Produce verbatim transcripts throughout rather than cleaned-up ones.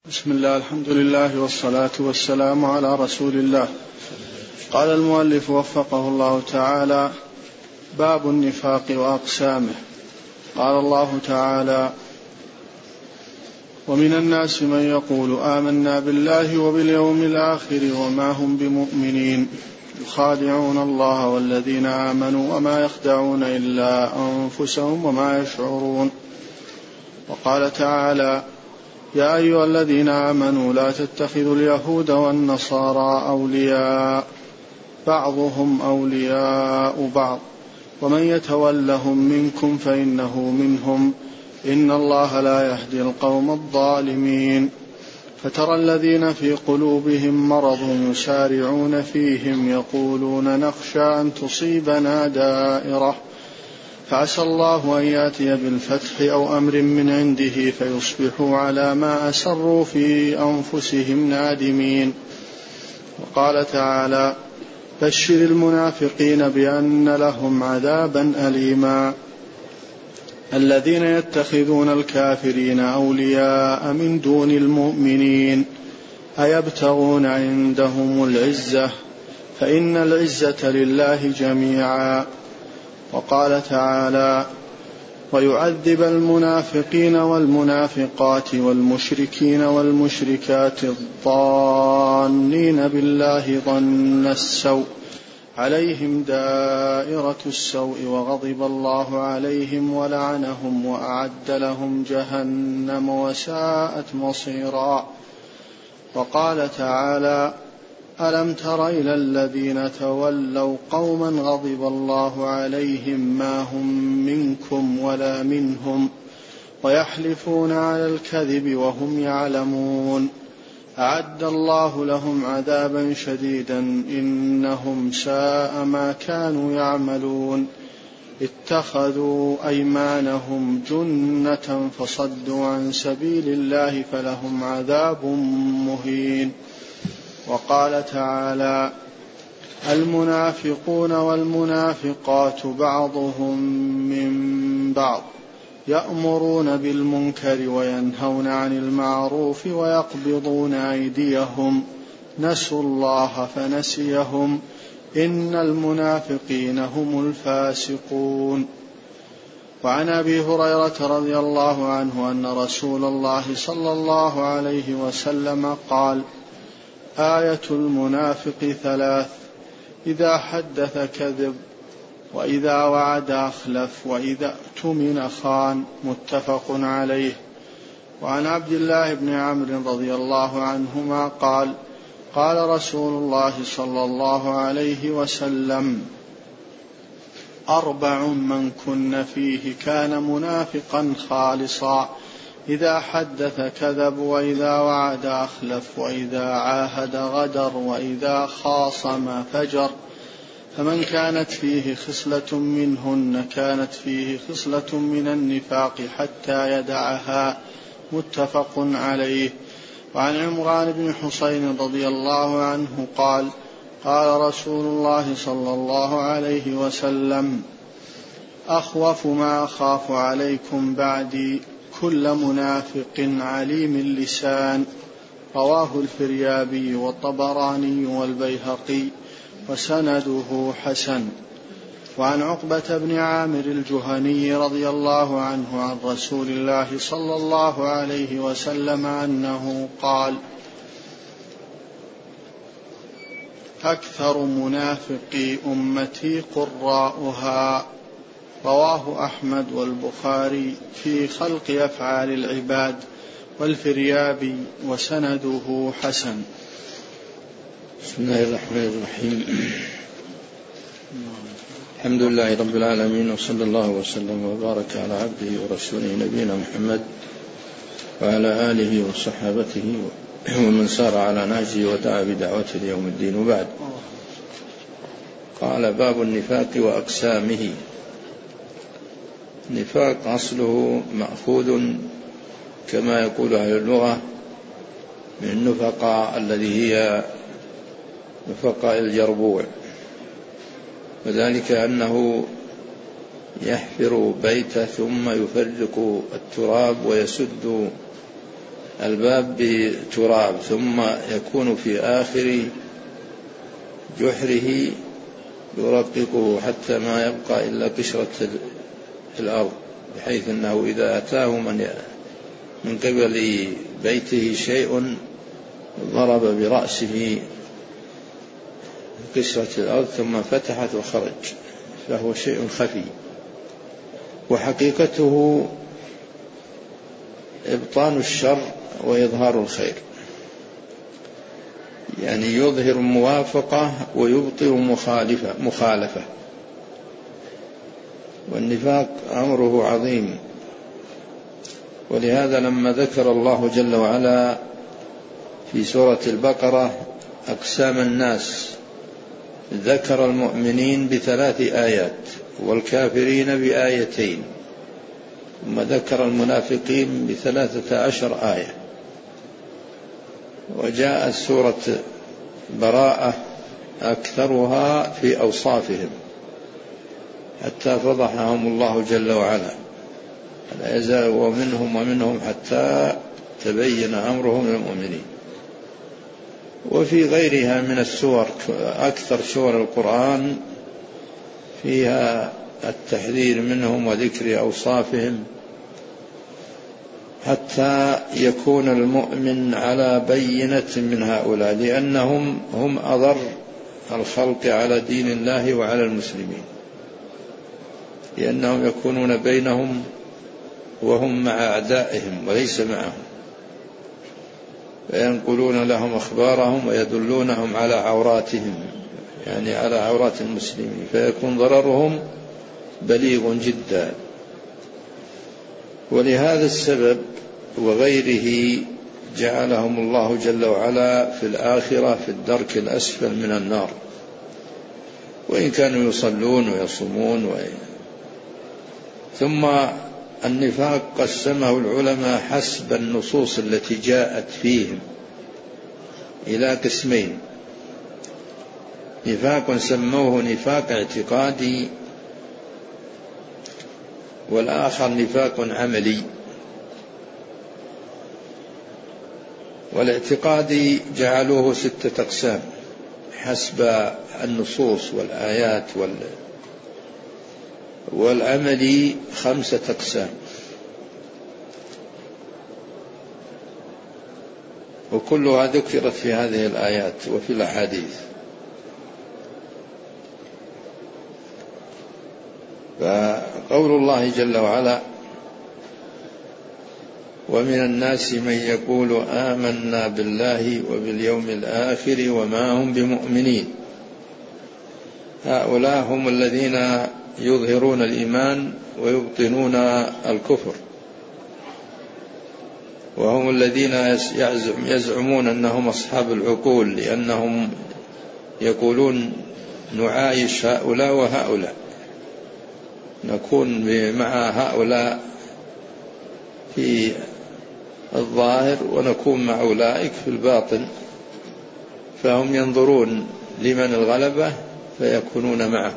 بسم الله، الحمد لله والصلاة والسلام على رسول الله. قال المؤلف وفقه الله تعالى: باب النفاق وأقسامه. قال الله تعالى: ومن الناس من يقول آمنا بالله وباليوم الآخر وما هم بمؤمنين يخادعون الله والذين آمنوا وما يخدعون إلا أنفسهم وما يشعرون. وقال تعالى: يا أيها الذين آمنوا لا تتخذوا اليهود والنصارى أولياء بعضهم أولياء بعض ومن يتولهم منكم فإنه منهم إن الله لا يهدي القوم الظالمين. فترى الذين في قلوبهم مرض يسارعون فيهم يقولون نخشى أن تصيبنا دائرة فعسى الله أن يأتي بالفتح أو أمر من عنده فيصبحوا على ما أسروا في أنفسهم نادمين. وقال تعالى: بشر المنافقين بأن لهم عذابا أليما. الذين يتخذون الكافرين أولياء من دون المؤمنين أيبتغون عندهم العزة فإن العزة لله جميعا. وقال تعالى: ويعذب المنافقين والمنافقات والمشركين والمشركات الظانين بالله ظن السوء عليهم دائرة السوء وغضب الله عليهم ولعنهم وأعد لهم جهنم وساءت مصيرا. وقال تعالى: ألم تر إلى الذين تولوا قوما غضب الله عليهم ما هم منكم ولا منهم ويحلفون على الكذب وهم يعلمون أعد الله لهم عذابا شديدا إنهم ساء ما كانوا يعملون اتخذوا أيمانهم جنة فصدوا عن سبيل الله فلهم عذاب مهين. وقال تعالى: المنافقون والمنافقات بعضهم من بعض يأمرون بالمنكر وينهون عن المعروف ويقبضون أيديهم نسوا الله فنسيهم إن المنافقين هم الفاسقون. وعن أبي هريرة رضي الله عنه أن رسول الله صلى الله عليه وسلم قال: آية المنافق ثلاث: إذا حدث كذب وإذا وعد أخلف وإذا اؤتمن خان. متفق عليه. وعن عبد الله بن عمرو رضي الله عنهما قال: قال رسول الله صلى الله عليه وسلم: أربع من كن فيه كان منافقا خالصا: إذا حدث كذب وإذا وعد أخلف وإذا عاهد غدر وإذا خاصم فجر. فمن كانت فيه خصلة منهن كانت فيه خصلة من النفاق حتى يدعها. متفق عليه. وعن عمران بن حسين رضي الله عنه قال: قال رسول الله صلى الله عليه وسلم: أخوف ما أخاف عليكم بعدي كل منافق عليم اللسان. رواه الفريابي والطبراني والبيهقي وسنده حسن. وعن عقبة بن عامر الجهني رضي الله عنه عن رسول الله صلى الله عليه وسلم أنه قال: أكثر منافقي أمتي قراؤها. رواه أحمد والبخاري في خلق أفعال العباد والفريابي وسنده حسن. بسم الله الرحمن الرحيم. الحمد لله رب العالمين، وصلى الله وسلم وبارك على عبده ورسوله نبينا محمد وعلى آله وصحابته ومن سار على نهجه ودعا بدعوته ليوم الدين. وبعد، قال: باب النفاق وأقسامه. النفاق أصله مأخوذ كما يقول أهل اللغة من النفقاء الذي هي نفقاء الجربوع، وذلك أنه يحفر بيت ثم يفرق التراب ويسد الباب بتراب ثم يكون في آخر جحره يرققه حتى ما يبقى إلا قشرة الأرض، بحيث أنه إذا أتاه من من قبل بيته شيء ضرب برأسه قشرة الأرض ثم فتحت وخرج، فهو شيء خفي. وحقيقته إبطان الشر وإظهار الخير، يعني يظهر موافقة ويبطل مخالفة مخالفة. والنفاق أمره عظيم، ولهذا لما ذكر الله جل وعلا في سورة البقرة أقسام الناس ذكر المؤمنين بثلاث آيات والكافرين بآيتين، ثم ذكر المنافقين بثلاثة عشر آية. وجاءت سورة براءة أكثرها في أوصافهم حتى فضحهم الله جل وعلا، لا يزال ومنهم ومنهم حتى تبين أمرهم للمؤمنين. وفي غيرها من السور، أكثر سور القرآن فيها التحذير منهم وذكر أوصافهم، حتى يكون المؤمن على بينة من هؤلاء، لأنهم هم أضر الخلق على دين الله وعلى المسلمين، لأنهم يكونون بينهم وهم مع أعدائهم وليس معهم، فينقلون لهم أخبارهم ويدلونهم على عوراتهم، يعني على عورات المسلمين، فيكون ضررهم بليغ جدا. ولهذا السبب وغيره جعلهم الله جل وعلا في الآخرة في الدرك الأسفل من النار، وإن كانوا يصلون ويصومون و... ثم النفاق قسمه العلماء حسب النصوص التي جاءت فيهم إلى قسمين: نفاق سموه نفاق اعتقادي، والآخر نفاق عملي. والاعتقادي جعلوه ستة أقسام حسب النصوص والآيات، وال والعملي خمسة أقسام، وكلها ذكرت في هذه الآيات وفي الأحاديث. فقول الله جل وعلا: ومن الناس من يقول آمنا بالله وباليوم الآخر وما هم بمؤمنين، هؤلاء هم الذين يظهرون الإيمان ويبطنون الكفر، وهم الذين يزعم يزعمون أنهم أصحاب العقول، لأنهم يقولون نعايش هؤلاء وهؤلاء، نكون مع هؤلاء في الظاهر ونكون مع أولئك في الباطن، فهم ينظرون لمن الغلبة فيكونون معه.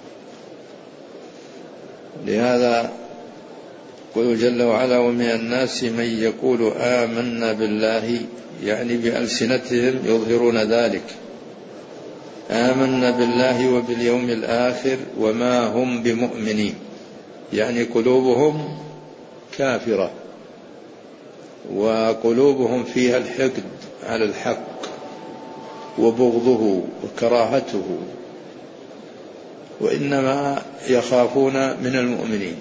لهذا يقول جل وعلا: ومن الناس من يقول آمنا بالله، يعني بألسنتهم يظهرون ذلك، آمنا بالله وباليوم الآخر وما هم بمؤمنين، يعني قلوبهم كافرة وقلوبهم فيها الحقد على الحق وبغضه وكراهته، وإنما يخافون من المؤمنين.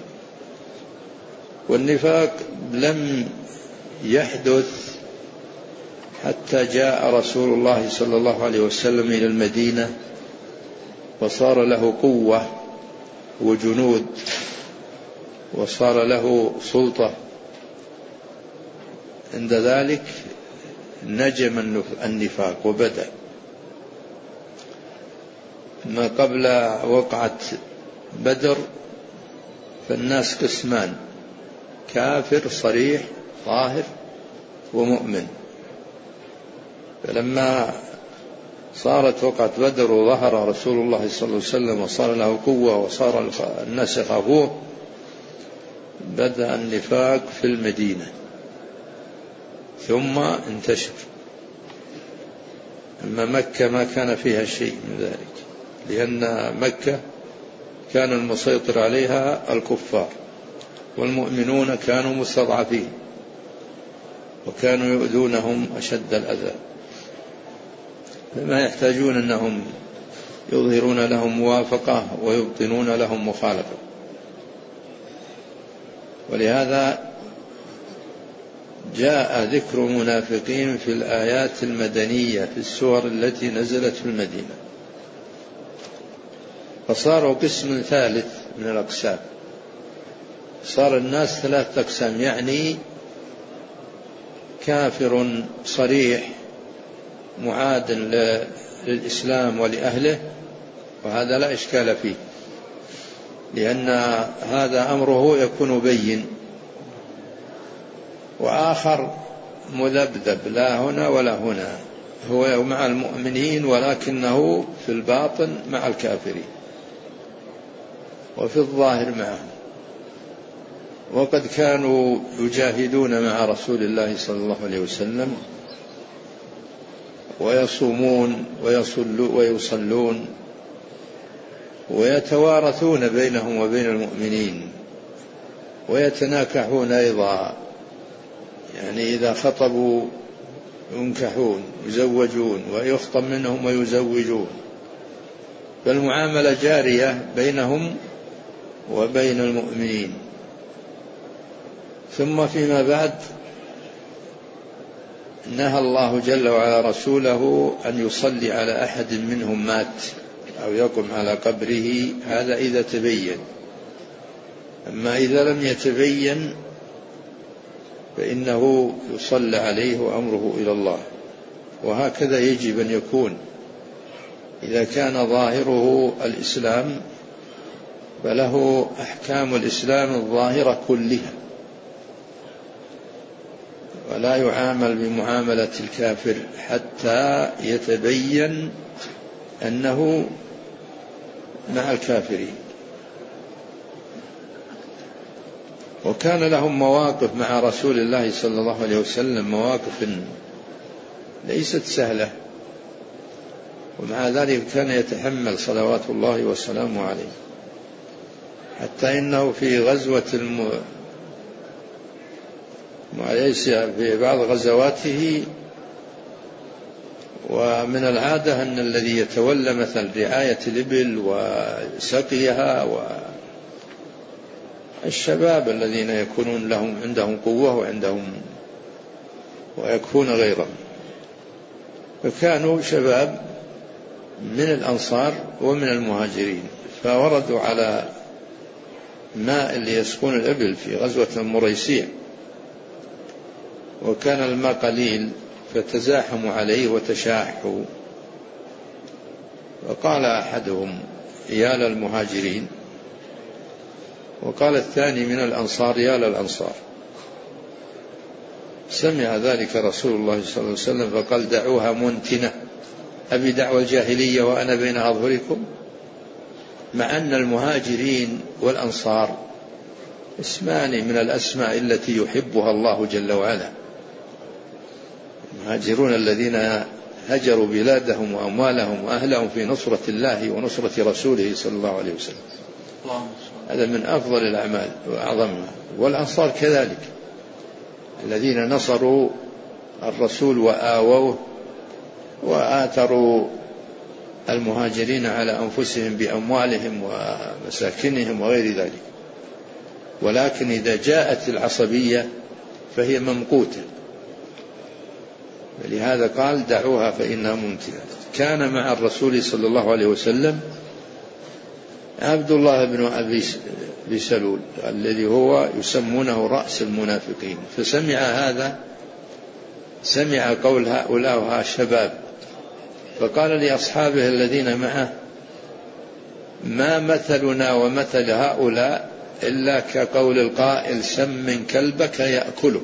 والنفاق لم يحدث حتى جاء رسول الله صلى الله عليه وسلم إلى المدينة وصار له قوة وجنود وصار له سلطة، عند ذلك نجم النفاق وبدأ. ما قبل وقعة بدر فالناس قسمان: كافر صريح ظاهر ومؤمن. فلما صارت وقعة بدر وظهر رسول الله صلى الله عليه وسلم وصار له قوة وصار الناس يخافوه، بدأ النفاق في المدينة. ثم انتشر. أما مكة ما كان فيها شيء من ذلك، لأن مكة كان المسيطر عليها الكفار، والمؤمنون كانوا مستضعفين وكانوا يؤذونهم أشد الأذى، فما يحتاجون أنهم يظهرون لهم موافقة ويبطنون لهم مخالفة. ولهذا جاء ذكر منافقين في الآيات المدنية في السور التي نزلت في المدينة، فصاروا قسم ثالث من الأقسام. صار الناس ثلاثة أقسام، يعني كافر صريح معاد للإسلام ولأهله، وهذا لا إشكال فيه، لأن هذا أمره يكون بين. وآخر مذبذب لا هنا ولا هنا، هو مع المؤمنين ولكنه في الباطن مع الكافرين وفي الظاهر معهم. وقد كانوا يجاهدون مع رسول الله صلى الله عليه وسلم ويصومون ويصلون ويتوارثون بينهم وبين المؤمنين ويتناكحون أيضا، يعني إذا خطبوا ينكحون يزوجون ويخطب منهم ويزوجون، فالمعاملة جارية بينهم وبين المؤمنين. ثم فيما بعد نهى الله جل وعلا رسوله أن يصلي على أحد منهم مات أو يقم على قبره، هذا إذا تبين. أما إذا لم يتبين فإنه يصلى عليه وأمره إلى الله. وهكذا يجب أن يكون، إذا كان ظاهره الإسلام فله أحكام الإسلام الظاهرة كلها، ولا يعامل بمعاملة الكافر حتى يتبين أنه مع الكافرين. وكان لهم مواقف مع رسول الله صلى الله عليه وسلم، مواقف ليست سهلة، ومع ذلك كان يتحمل صلوات الله وسلامه عليه، حتى إنه في غزوة الم... في بعض غزواته، ومن العادة أن الذي يتولى مثل رعاية الإبل وسقيها والشباب الذين يكونون لهم عندهم قوة وعندهم ويكفون غيرهم، فكانوا شباب من الأنصار ومن المهاجرين، فوردوا على ماء اللي يسقون الإبل في غزوة المريسيع، وكان الماء قليل فتزاحموا عليه وتشاحوا، وقال أحدهم يا للمهاجرين، وقال الثاني من الأنصار يا للأنصار. سمع ذلك رسول الله صلى الله عليه وسلم فقال دعوها منتنة، أبي دعوى الجاهلية وأنا بين أظهركم، مع أن المهاجرين والأنصار اسمان من الأسماء التي يحبها الله جل وعلا. المهاجرون الذين هجروا بلادهم وأموالهم وأهلهم في نصرة الله ونصرة رسوله صلى الله عليه وسلم، هذا من أفضل الأعمال وأعظمها. والأنصار كذلك، الذين نصروا الرسول وآووه وآثروا المهاجرين على أنفسهم بأموالهم ومساكنهم وغير ذلك. ولكن إذا جاءت العصبية فهي ممقوتة، ولهذا قال دعوها فإنها ممتنة. كان مع الرسول صلى الله عليه وسلم عبد الله بن أبي سلول الذي هو يسمونه رأس المنافقين، فسمع هذا، سمع قول هؤلاء وها شباب، فقال لأصحابه الذين معه ما مثلنا ومثل هؤلاء إلا كقول القائل سمن كلبك يأكلك،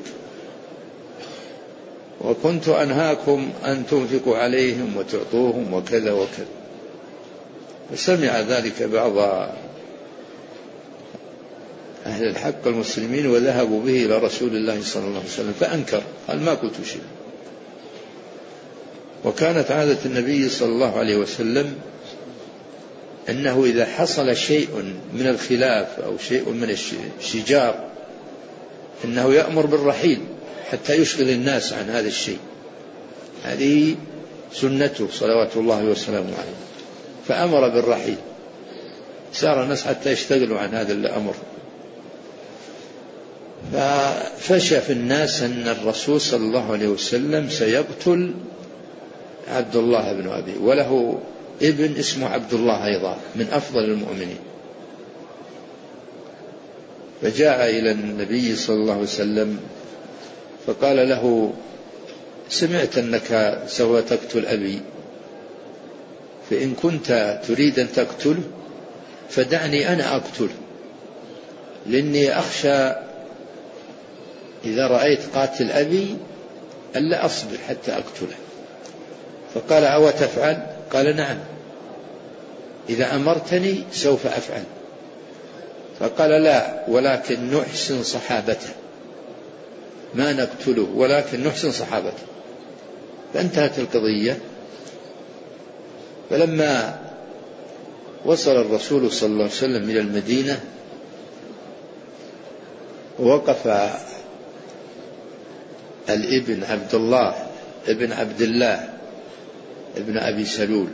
وكنت أنهاكم أن تنفقوا عليهم وتعطوهم وكذا وكذا. فسمع ذلك بعض أهل الحق المسلمين وذهبوا به إلى رسول الله صلى الله عليه وسلم فأنكر، قال ما قلت شيء. وكانت عادة النبي صلى الله عليه وسلم أنه إذا حصل شيء من الخلاف أو شيء من الشجار أنه يأمر بالرحيل حتى يشغل الناس عن هذا الشيء. هذه سنته صلوات الله وسلامه عليه، فأمر بالرحيل، سار الناس حتى يشتغلوا عن هذا الأمر. ففشى في الناس أن الرسول صلى الله عليه وسلم سيقتل عبد الله بن أبي، وله ابن اسمه عبد الله أيضا من أفضل المؤمنين. فجاء إلى النبي صلى الله عليه وسلم فقال له: سمعت أنك سوف تقتل أبي، فإن كنت تريد أن تقتله فدعني أنا أقتله، لأني أخشى إذا رأيت قاتل أبي ألا أصبر حتى أقتله. فقال: أو تفعل؟ قال: نعم، إذا أمرتني سوف أفعل. فقال: لا، ولكن نحسن صحابته، ما نقتله ولكن نحسن صحابته. فانتهت القضية. فلما وصل الرسول صلى الله عليه وسلم إلى المدينة ووقف الابن عبد الله ابن عبد الله ابن أبي سلول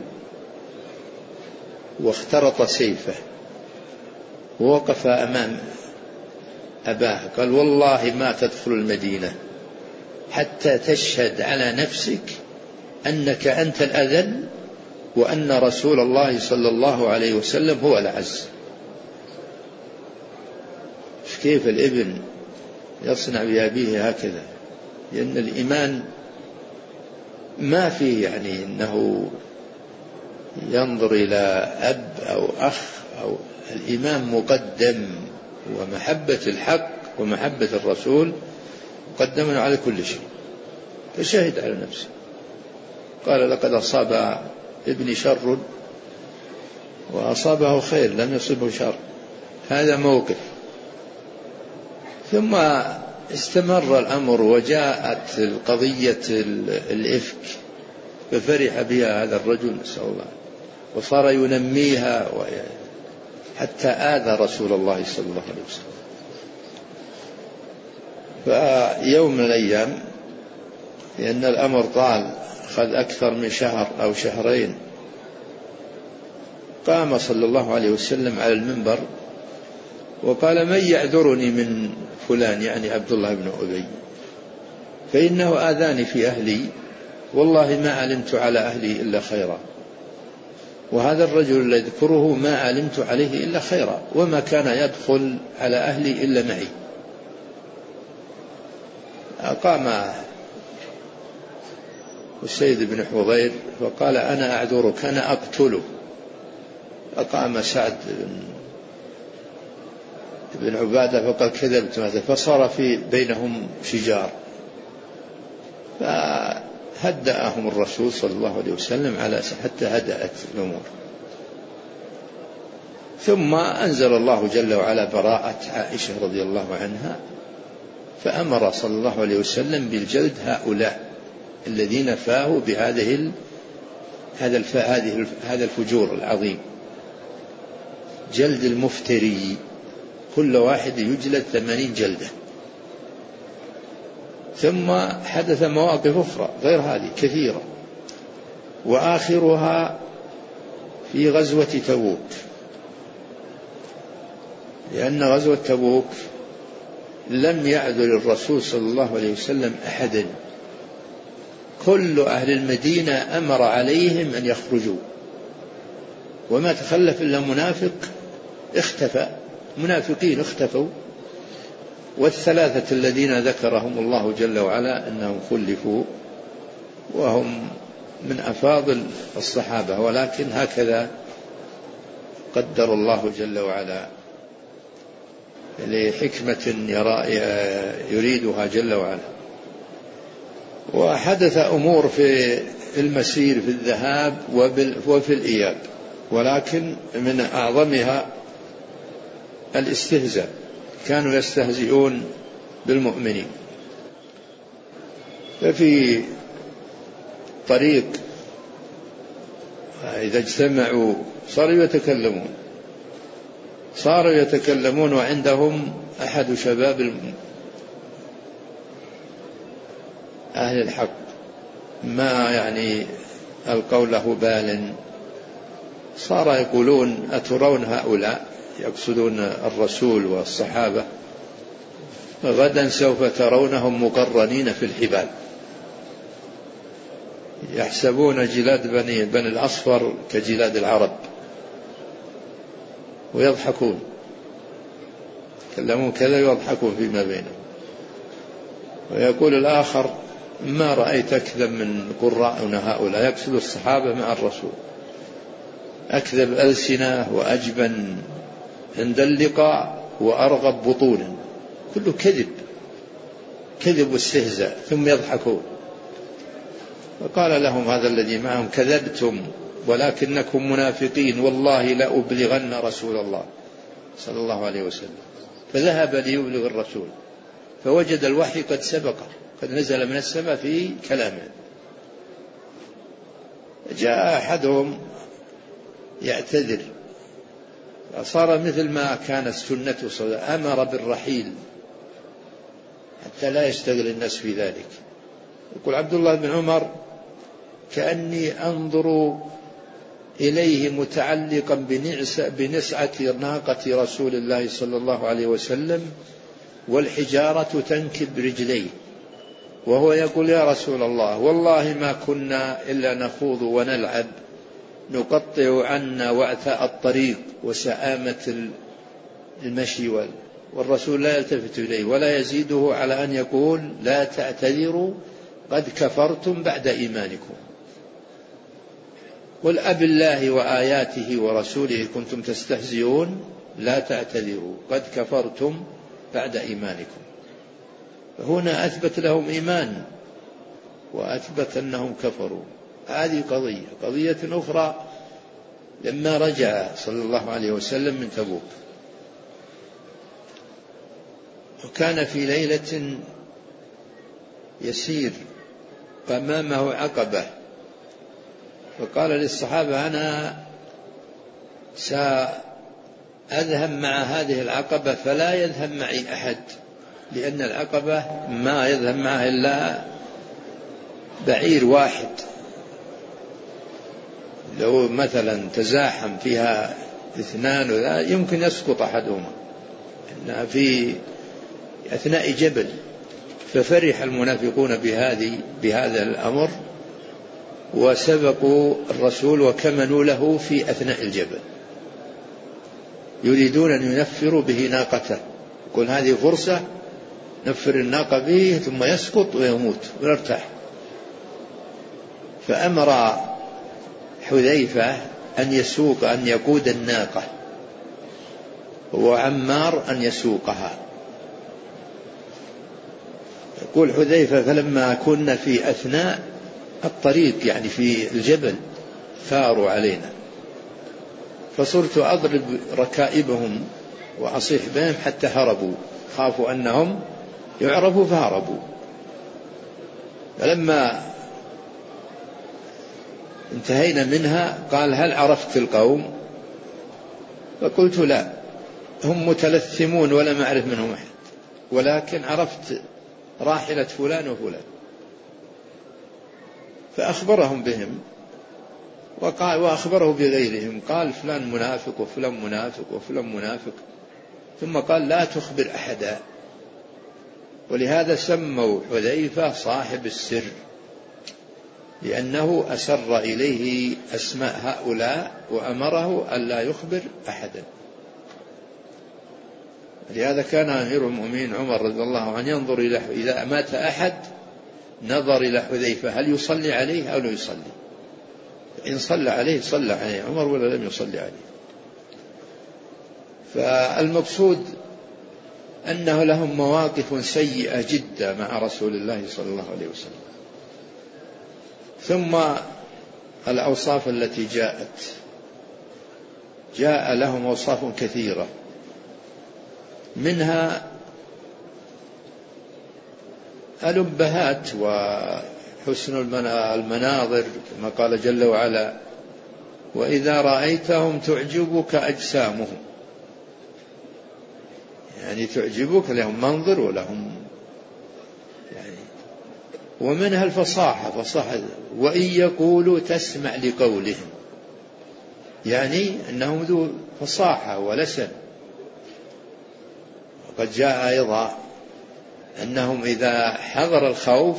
واخترط سيفه ووقف أمام أباه، قال: والله ما تدخل المدينة حتى تشهد على نفسك أنك أنت الأذل وأن رسول الله صلى الله عليه وسلم هو الأعز. كيف الابن يصنع بأبيه هكذا؟ لأن الإيمان ما فيه يعني أنه ينظر إلى أب أو أخ أو الإيمان مقدم، ومحبة الحق ومحبة الرسول مقدم على كل شيء. فشهد على نفسه قال: لقد أصاب ابني شر وأصابه خير لم يصبه شر. هذا موقف. ثم استمر الأمر وجاءت القضية الإفك، ففرح بها هذا الرجل نسأل الله، وصار ينميها حتى آذى رسول الله صلى الله عليه وسلم. فيوم من الأيام، لأن الأمر طال أخذ أكثر من شهر أو شهرين، قام صلى الله عليه وسلم على المنبر وقال: من يعذرني من فلان، يعني عبد الله بن أبي، فإنه آذاني في أهلي، والله ما علمت على أهلي إلا خيرا، وهذا الرجل الذي يذكره ما علمت عليه إلا خيرا، وما كان يدخل على أهلي إلا معي. قام السيد بن حضير فقال: أنا أعذرك، أنا أقتله. فقام سعد بن عبادة فقال: كذبت ماذا؟ فصار في بينهم شجار، فهدأهم الرسول صلى الله عليه وسلم على حتى هدأت الأمور. ثم أنزل الله جل وعلا براءة عائشة رضي الله عنها، فأمر صلى الله عليه وسلم بالجلد هؤلاء الذين فاهوا بهذه هذا هذه هذا الفجور العظيم، جلد المفتري، كل واحد يجلد ثمانين جلدة. ثم حدث مواقف أخرى غير هذه كثيرة، وآخرها في غزوة تبوك، لأن غزوة تبوك لم يعذر الرسول صلى الله عليه وسلم أحدا، كل أهل المدينة أمر عليهم أن يخرجوا، وما تخلف إلا منافق اختفى، منافقين اختفوا، والثلاثة الذين ذكرهم الله جل وعلا أنهم خلفوا، وهم من أفاضل الصحابة، ولكن هكذا قدر الله جل وعلا لحكمة يريدها جل وعلا. وحدث أمور في المسير في الذهاب وفي الإياب، ولكن من أعظمها الاستهزاء، كانوا يستهزئون بالمؤمنين. ففي طريق إذا اجتمعوا صاروا يتكلمون صاروا يتكلمون وعندهم أحد شباب أهل الحق ما يعني القول له بال، صار يقولون أترون هؤلاء، يقصدون الرسول والصحابة، غدا سوف ترونهم مقرنين في الحبال، يحسبون جلاد بني بني الأصفر كجلاد العرب ويضحكون، يتكلمون كذا ويضحكون فيما بينهم. ويقول الآخر ما رأيت أكذب من قراءنا هؤلاء، يقصد الصحابة مع الرسول، أكذب ألسنة وأجبن عند اللقاء وأرغب بطونا، كله كذب كذب واستهزاء، ثم يضحكون. فقال لهم هذا الذي معهم كذبتم ولكنكم منافقين، والله لأبلغن رسول الله صلى الله عليه وسلم. فذهب ليبلغ الرسول فوجد الوحي قد سبقه، قد نزل من السماء في كلامه. جاء أحدهم يعتذر، فصار مثل ما كانت سنته صلى الله عليه وسلم، أمر بالرحيل حتى لا يشتغل الناس في ذلك. يقول عبد الله بن عمر كأني أنظر إليه متعلقا بنسعة ناقة رسول الله صلى الله عليه وسلم والحجارة تنكب رجليه، وهو يقول يا رسول الله والله ما كنا إلا نخوض ونلعب نقطع عنا وعثاء الطريق وسآمة المشي، والرسول لا يلتفت إليه ولا يزيده على أن يقول لا تعتذروا قد كفرتم بعد إيمانكم، قل أب الله وآياته ورسوله كنتم تستهزئون لا تعتذروا قد كفرتم بعد إيمانكم. فهنا أثبت لهم إيمان وأثبت أنهم كفروا. هذه قضية. قضية أخرى لما رجع صلى الله عليه وسلم من تبوك، وكان في ليلة يسير فأمامه عقبة، فقال للصحابة أنا سأذهب مع هذه العقبة فلا يذهب معي أحد، لأن العقبة ما يذهب معه إلا بعير واحد، لو مثلا تزاحم فيها اثنان يمكن يسقط أحدهما، إنها في أثناء جبل. ففرح المنافقون بهذه بهذا الأمر وسبقوا الرسول وكمنوا له في أثناء الجبل، يريدون أن ينفروا به ناقته، يقول هذه فرصة نفر الناقة به ثم يسقط ويموت ويرتاح. فأمر حذيفة أن يسوق أن يقود الناقة وعمار أن يسوقها. يقول حذيفة فلما كنا في أثناء الطريق يعني في الجبل ثاروا علينا، فصرت أضرب ركائبهم وأصيح بهم حتى هربوا، خافوا أنهم يعرفوا فهربوا. فلما انتهينا منها قال هل عرفت القوم؟ فقلت لا، هم متلثمون ولم أعرف منهم أحد، ولكن عرفت راحلة فلان وفلان. فأخبرهم بهم وقال وأخبره بغيرهم، قال فلان منافق وفلان منافق وفلان منافق، ثم قال لا تخبر أحدا. ولهذا سموا حذيفة صاحب السر، لأنه أسر إليه أسماء هؤلاء وأمره أن لا يخبر أحدا. لهذا كان أمير المؤمنين عمر رضي الله عنه ينظر إلى إذا مات أحد نظر إلى حذيفة هل يصلي عليه أو لا يصلي، إن صلى عليه صلى عليه عمر ولا لم يصلي عليه. فالمقصود أنه لهم مواقف سيئة جدا مع رسول الله صلى الله عليه وسلم. ثم الأوصاف التي جاءت، جاء لهم أوصاف كثيرة، منها الأبهات وحسن المناظر كما قال جل وعلا: وإذا رأيتهم تعجبك أجسامهم، يعني تعجبك، لهم منظر ولهم يعني. ومنها الفصاحة، فصاحة وإن يقولوا تسمع لقولهم، يعني أنهم ذو فصاحة ولسن. وقد جاء أيضا أنهم إذا حضر الخوف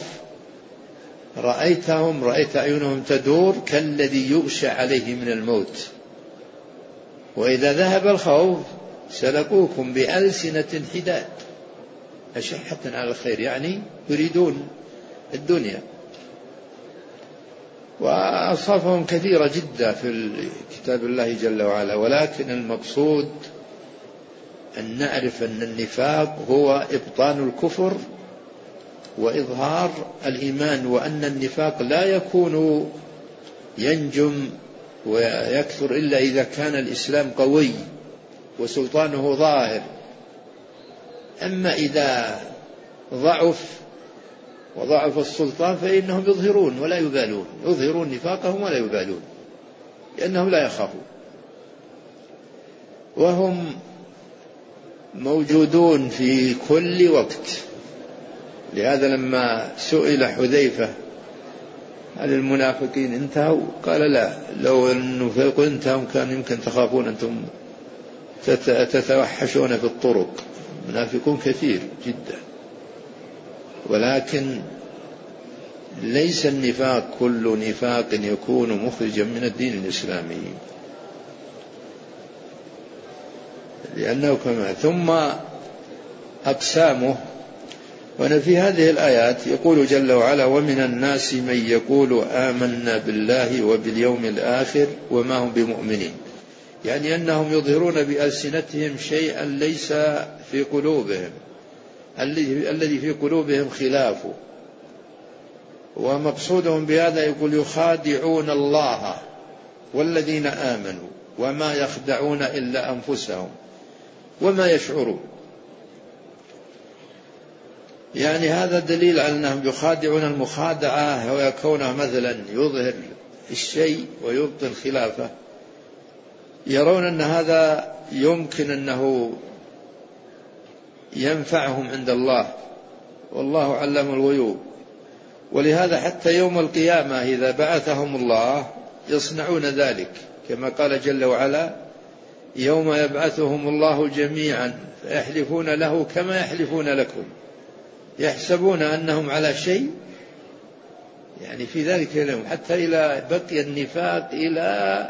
رأيتهم رأيت أعينهم تدور كالذي يغشى عليه من الموت، وإذا ذهب الخوف سلقوكم بألسنة حداد أشحة على الخير، يعني يريدون الدنيا. وأوصافهم كثيرة جدا في كتاب الله جل وعلا، ولكن المقصود أن نعرف أن النفاق هو إبطان الكفر وإظهار الإيمان، وأن النفاق لا يكون ينجم ويكثر إلا إذا كان الإسلام قوي وسلطانه ظاهر. أما إذا ضعف وضعف السلطان فإنهم يظهرون ولا يبالون، يظهرون نفاقهم ولا يبالون، لأنهم لا يخافون، وهم موجودون في كل وقت. لهذا لما سئل حذيفة هل المنافقين انتهوا؟ قال لا، لو أنه انتهوا كان يمكن تخافون أنتم تتوحشون في الطرق. المنافقون كثير جدا، ولكن ليس النفاق كل نفاق يكون مخرجا من الدين الإسلامي، لأنه كما ثم أقسامه. وأنا في هذه الآيات يقول جل وعلا: ومن الناس من يقول آمنا بالله وباليوم الآخر وما هم بمؤمنين، يعني أنهم يظهرون بألسنتهم شيئا ليس في قلوبهم، الذي في قلوبهم خلافه. ومقصودهم بهذا يقول: يخادعون الله والذين آمنوا وما يخدعون إلا أنفسهم وما يشعرون. يعني هذا دليل على أنهم يخادعون المخادعة، ويكونه مثلا يظهر الشيء ويبطن خلافه، يرون أن هذا يمكن أنه ينفعهم عند الله، والله علم الغيوب. ولهذا حتى يوم القيامة إذا بعثهم الله يصنعون ذلك، كما قال جل وعلا: يوم يبعثهم الله جميعا فيحلفون له كما يحلفون لكم يحسبون أنهم على شيء، يعني في ذلك اليوم حتى إلى بقي النفاق إلى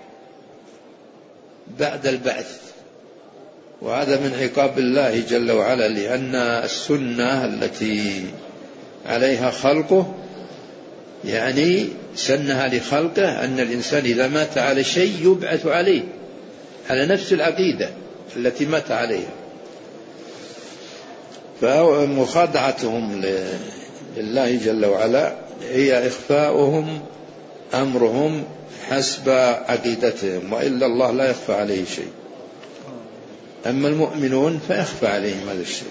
بعد البعث. وهذا من عقاب الله جل وعلا، لأن السنة التي عليها خلقه يعني سنها لخلقه أن الإنسان إذا مات على شيء يبعث عليه على نفس العقيدة التي مات عليها. فمخادعتهم لله جل وعلا هي إخفاؤهم أمرهم حسب عقيدتهم، وإلا الله لا يخفى عليه شيء. أما المؤمنون فيخفى عليهم هذا الشيء،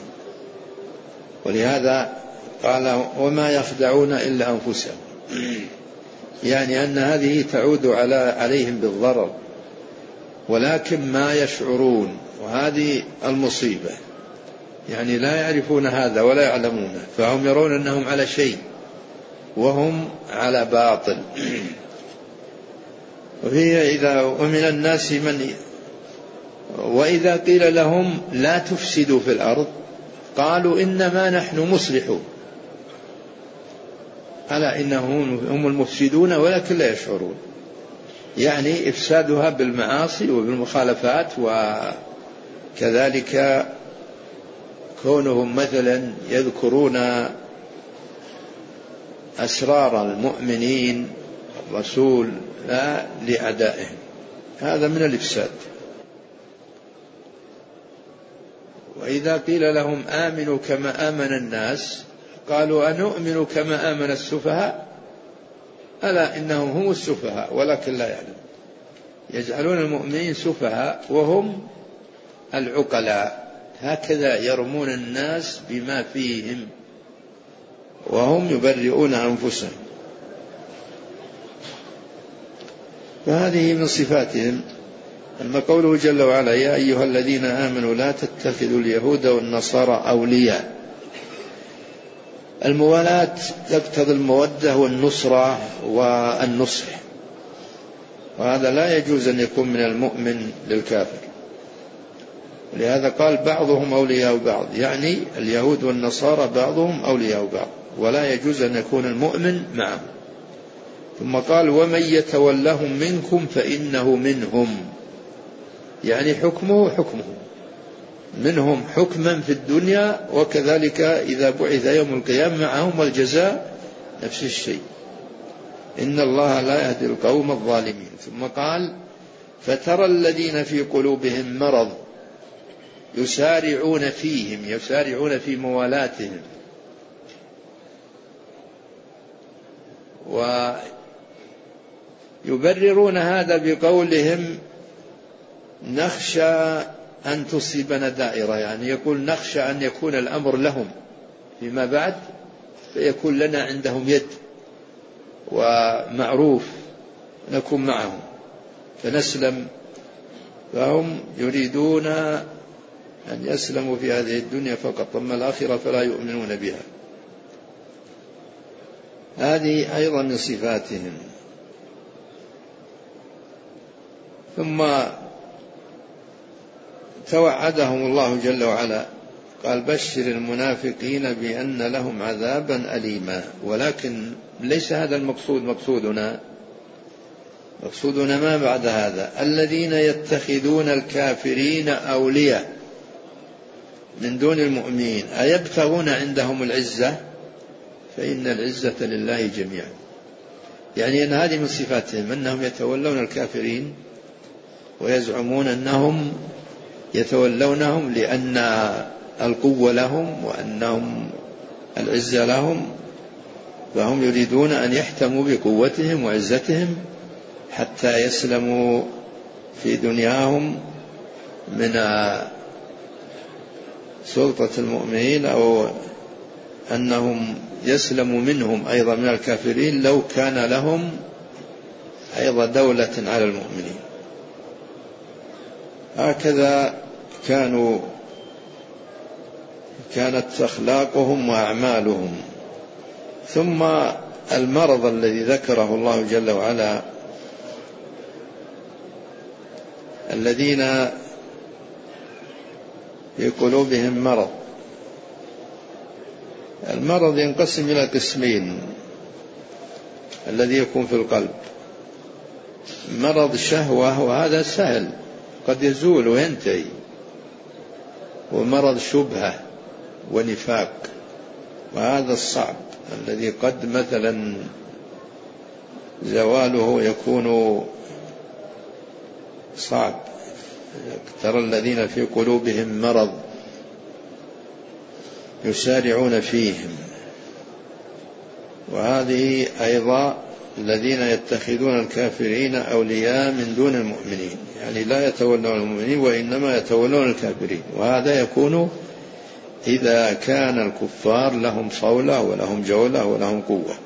ولهذا قال: وما يخدعون إلا أنفسهم، يعني أن هذه تعود على عليهم بالضرر، ولكن ما يشعرون، وهذه المصيبة، يعني لا يعرفون هذا ولا يعلمونه، فهم يرون أنهم على شيء وهم على باطل. وهي إذا ومن الناس من وإذا قيل لهم لا تفسدوا في الأرض قالوا إنما نحن مصلحون، ألا إنهم هم المفسدون ولكن لا يشعرون، يعني إفسادها بالمعاصي وبالمخالفات. وكذلك كونهم مثلا يذكرون أسرار المؤمنين الرسول لا لأعدائهم، هذا من الإفساد. وإذا قيل لهم آمنوا كما آمن الناس قالوا أنؤمن كما آمن السفهاء، ألا إنهم هم السفهاء ولكن لا يعلم، يجعلون المؤمنين سفهاء وهم العقلاء. هكذا يرمون الناس بما فيهم وهم يبرئون أنفسهم. فهذه من صفاتهم. أما قوله جل وعلا يا أيها الذين آمنوا لا تتخذوا اليهود والنصارى أولياء، الموالاة تقتضي المودة والنصرة والنصح، وهذا لا يجوز أن يكون من المؤمن للكافر. لهذا قال بعضهم أولياء بعض، يعني اليهود والنصارى بعضهم أولياء بعض، ولا يجوز أن يكون المؤمن معهم. ثم قال ومن يتولهم منكم فإنه منهم، يعني حكمه حكمه منهم حكما في الدنيا، وكذلك إذا بعث يوم القيامة معهم والجزاء نفس الشيء. إن الله لا يهدي القوم الظالمين. ثم قال فترى الذين في قلوبهم مرض يسارعون فيهم، يسارعون في موالاتهم، ويبررون هذا بقولهم نخشى أن تصيبنا دائرة، يعني يقول نخشى أن يكون الأمر لهم فيما بعد فيكون لنا عندهم يد ومعروف نكون معهم فنسلم. فهم يريدون أن يسلموا في هذه الدنيا فقط، أما الآخرة فلا يؤمنون بها. هذه أيضا من صفاتهم. ثم توعدهم الله جل وعلا قال بشر المنافقين بأن لهم عذابا أليما. ولكن ليس هذا المقصود، مقصودنا مقصودنا ما بعد هذا، الذين يتخذون الكافرين أولياء من دون المؤمنين أيبتغون عندهم العزة فإن العزة لله جميعا. يعني أن هذه من صفاتهم أنهم يتولون الكافرين ويزعمون أنهم يتولونهم لأن القوة لهم وأنهم العزة لهم، فهم يريدون أن يحتموا بقوتهم وعزتهم حتى يسلموا في دنياهم من سلطة المؤمنين، أو أنهم يسلموا منهم أيضا من الكافرين لو كان لهم أيضا دولة على المؤمنين. هكذا كانوا كانت أخلاقهم وأعمالهم. ثم المرض الذي ذكره الله جل وعلا، الذين في قلوبهم مرض. المرض ينقسم إلى قسمين: الذي يكون في القلب مرض شهوة وهذا سهل قد يزول وينتهي، ومرض شبهة ونفاق وهذا الصعب الذي قد مثلا زواله يكون صعب. ترى الذين في قلوبهم مرض يسارعون فيهم، وهذه أيضا الذين يتخذون الكافرين أولياء من دون المؤمنين، يعني لا يتولون المؤمنين وإنما يتولون الكافرين. وهذا يكون إذا كان الكفار لهم صولة ولهم جولة ولهم قوة.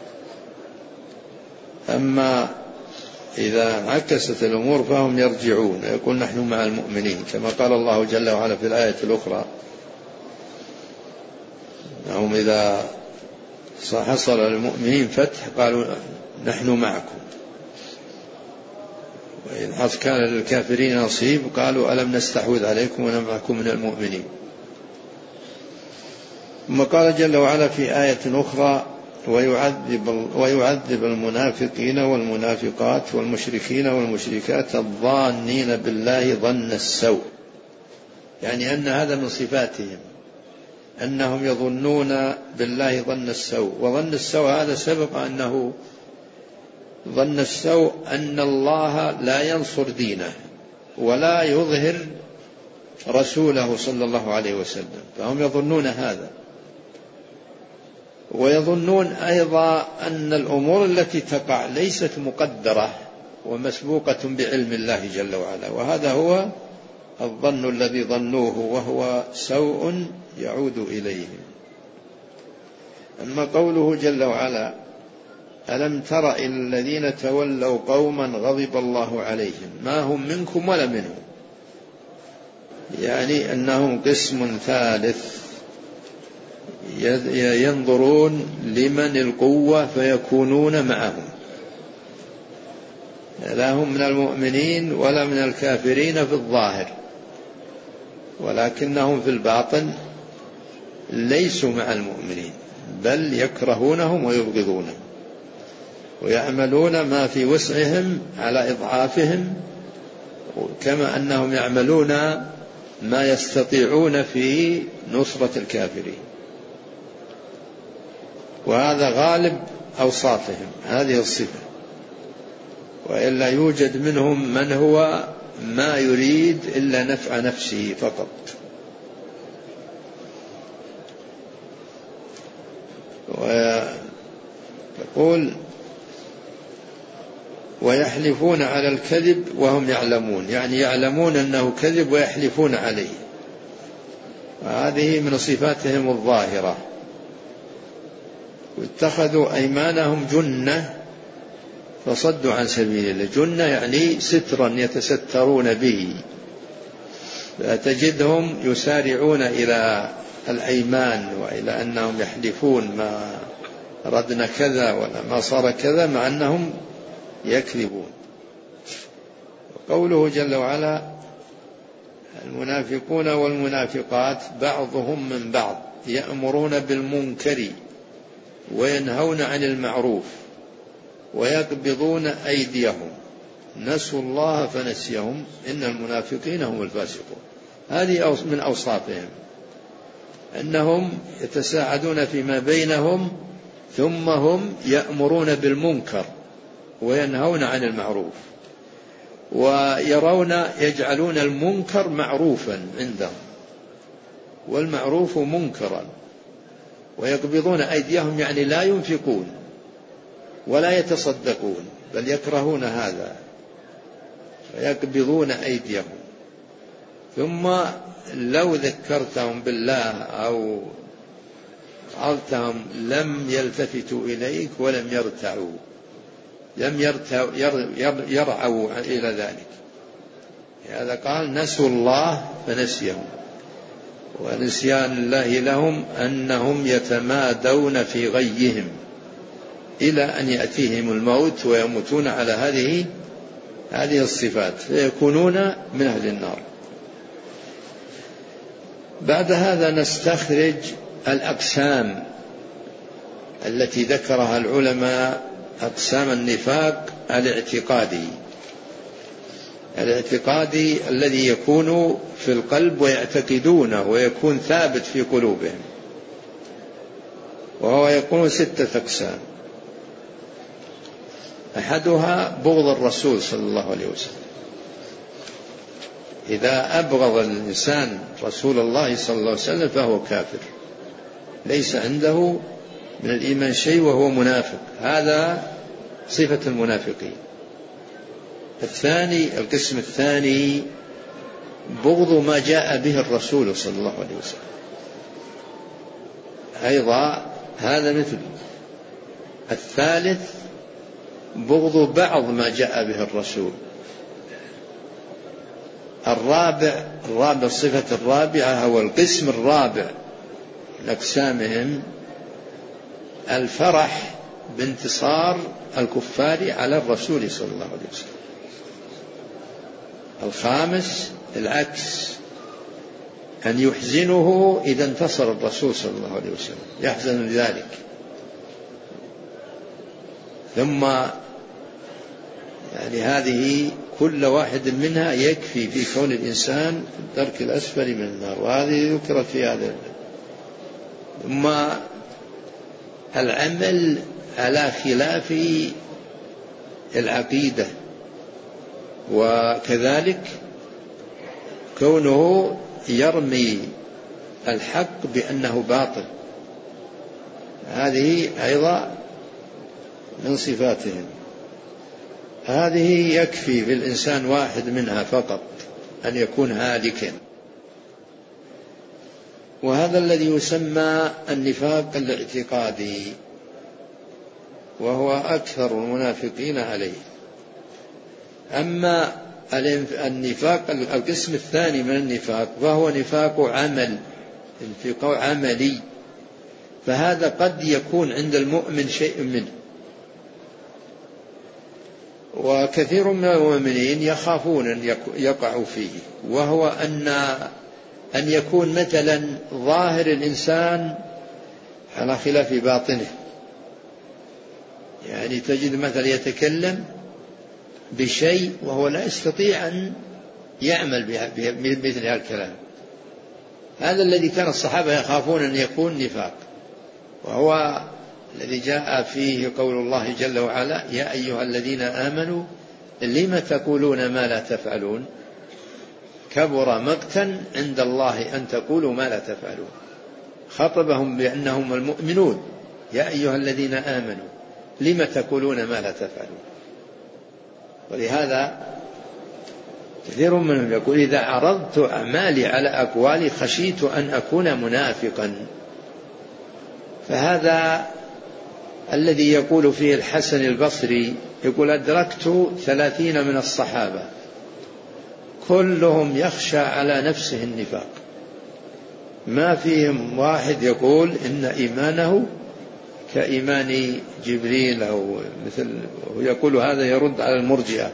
أما إذا عكست الأمور فهم يرجعون يقول نحن مع المؤمنين، كما قال الله جل وعلا في الآية الأخرى أنهم إذا حصل للمؤمنين فتح قالوا نحن معكم، وإن كان للكافرين نصيب قالوا ألم نستحوذ عليكم ونمنعكم من المؤمنين. ثم قال جل وعلا في آية أخرى ويعذب, ويعذب المنافقين والمنافقات والمشركين والمشركات الظانين بالله ظن السوء، يعني أن هذا من صفاتهم أنهم يظنون بالله ظن السوء. وظن السوء هذا سبق أنه ظن السوء أن الله لا ينصر دينه ولا يظهر رسوله صلى الله عليه وسلم، فهم يظنون هذا. ويظنون أيضا أن الأمور التي تقع ليست مقدرة ومسبوقة بعلم الله جل وعلا، وهذا هو الظن الذي ظنوه وهو سوء يعود إليهم. أما قوله جل وعلا ألم تر إلى الذين تولوا قوما غضب الله عليهم ما هم منكم ولا منهم، يعني أنهم قسم ثالث ينظرون لمن القوة فيكونون معهم، لا هم من المؤمنين ولا من الكافرين في الظاهر، ولكنهم في الباطن ليسوا مع المؤمنين، بل يكرهونهم ويبغضونهم ويعملون ما في وسعهم على إضعافهم، كما أنهم يعملون ما يستطيعون في نصرة الكافرين. وهذا غالب أوصافهم هذه الصفة، وإلا يوجد منهم من هو ما يريد إلا نفع نفسه فقط. ويقول ويحلفون على الكذب وهم يعلمون، يعني يعلمون أنه كذب ويحلفون عليه، وهذه من صفاتهم الظاهرة. واتخذوا أيمانهم جنة فصدوا عن سبيل الله. جنة يعني سترا يتسترون به، فتجدهم يسارعون إلى الأيمان وإلى أنهم يحلفون ما ردنا كذا ولا ما صار كذا، مع أنهم يكذبون. قوله جل وعلا المنافقون والمنافقات بعضهم من بعض يأمرون بالمنكر وينهون عن المعروف ويقبضون أيديهم نسوا الله فنسيهم إن المنافقين هم الفاسقون. هذه من أوصافهم، أنهم يتساعدون فيما بينهم ثم هم يأمرون بالمنكر وينهون عن المعروف، ويرون يجعلون المنكر معروفا عندهم والمعروف منكرا، ويقبضون أيديهم يعني لا ينفقون ولا يتصدقون بل يكرهون هذا ويقبضون أيديهم. ثم لو ذكرتهم بالله أو عظتهم لم يلتفتوا إليك ولم يرتعوا لم يرعوا إلى ذلك. هذا قال نسوا الله فنسيهم، ونسيان الله لهم أنهم يتمادون في غيهم إلى أن يأتيهم الموت ويموتون على هذه هذه الصفات فيكونون من أهل النار. بعد هذا نستخرج الأقسام التي ذكرها العلماء، أقسام النفاق الاعتقادي، الاعتقادي الذي يكون في القلب ويعتقدونه ويكون ثابت في قلوبهم، وهو يكون ستة أقسام. أحدها بغض الرسول صلى الله عليه وسلم. إذا أبغض الإنسان رسول الله صلى الله عليه وسلم فهو كافر، ليس عنده من الإيمان شيء وهو منافق، هذا صفة المنافقين. الثاني القسم الثاني بغض ما جاء به الرسول صلى الله عليه وسلم، أيضا هذا مثل. الثالث بغض بعض ما جاء به الرسول. الرابع الرابع الصفة الرابعة هو القسم الرابع من أقسامهم الفرح بانتصار الكفار على الرسول صلى الله عليه وسلم. الخامس العكس، أن يحزنه إذا انتصر الرسول صلى الله عليه وسلم، يحزن لذلك. ثم يعني هذه كل واحد منها يكفي في كون الإنسان في الدرك الأسفل من النار، وهذه ذكرت في هذا. ثم العمل على خلاف العقيدة، وكذلك كونه يرمي الحق بأنه باطل، هذه أيضا من صفاتهم. هذه يكفي في الإنسان واحد منها فقط أن يكون هالكا. وهذا الذي يسمى النفاق الاعتقادي، وهو أكثر المنافقين عليه. أما النفاق القسم الثاني من النفاق فهو نفاق عمل، نفاق عملي، فهذا قد يكون عند المؤمن شيء منه، وكثير من المؤمنين يخافون أن يقعوا فيه، وهو أن أن يكون مثلا ظاهر الإنسان على خلاف باطنه. يعني تجد مثلا يتكلم بشيء وهو لا يستطيع أن يعمل بمثل هذا الكلام. هذا الذي كان الصحابة يخافون أن يكون نفاق، وهو الذي جاء فيه قول الله جل وعلا: يا أيها الذين آمنوا لم تقولون ما لا تفعلون كبر مقتا عند الله أن تقولوا ما لا تفعلون. خطبهم بأنهم المؤمنون: يا أيها الذين آمنوا لم تقولون ما لا تفعلون. ولهذا كثير منهم يقول: إذا عرضت أعمالي على أقوالي خشيت أن أكون منافقا. فهذا الذي يقول فيه الحسن البصري، يقول: أدركت ثلاثين من الصحابة كلهم يخشى على نفسه النفاق، ما فيهم واحد يقول إن إيمانه كإيمان جبريل أو مثل، ويقول هذا يرد على المرجئة.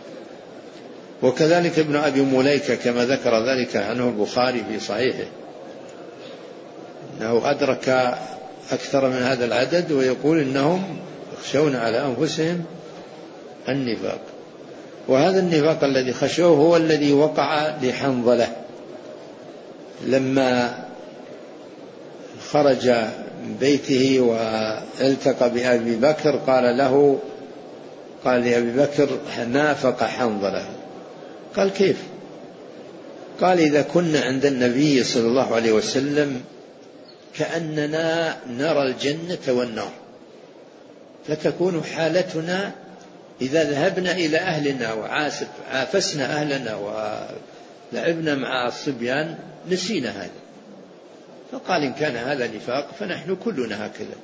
وكذلك ابن أبي مليكة كما ذكر ذلك عنه البخاري في صحيحه، أنه أدرك أكثر من هذا العدد ويقول إنهم يخشون على أنفسهم النفاق. وهذا النفاق الذي خشوه هو الذي وقع لحنظلة لما خرج من بيته والتقى بأبي بكر، قال له قال لأبي بكر: نافق حنظلة. قال: كيف؟ قال: إذا كنا عند النبي صلى الله عليه وسلم كأننا نرى الجنة والنار، فتكون حالتنا إذا ذهبنا إلى أهلنا وعافسنا أهلنا ولعبنا مع الصبيان نسينا هذا. فقال: إن كان هذا نفاق فنحن كلنا هكذا.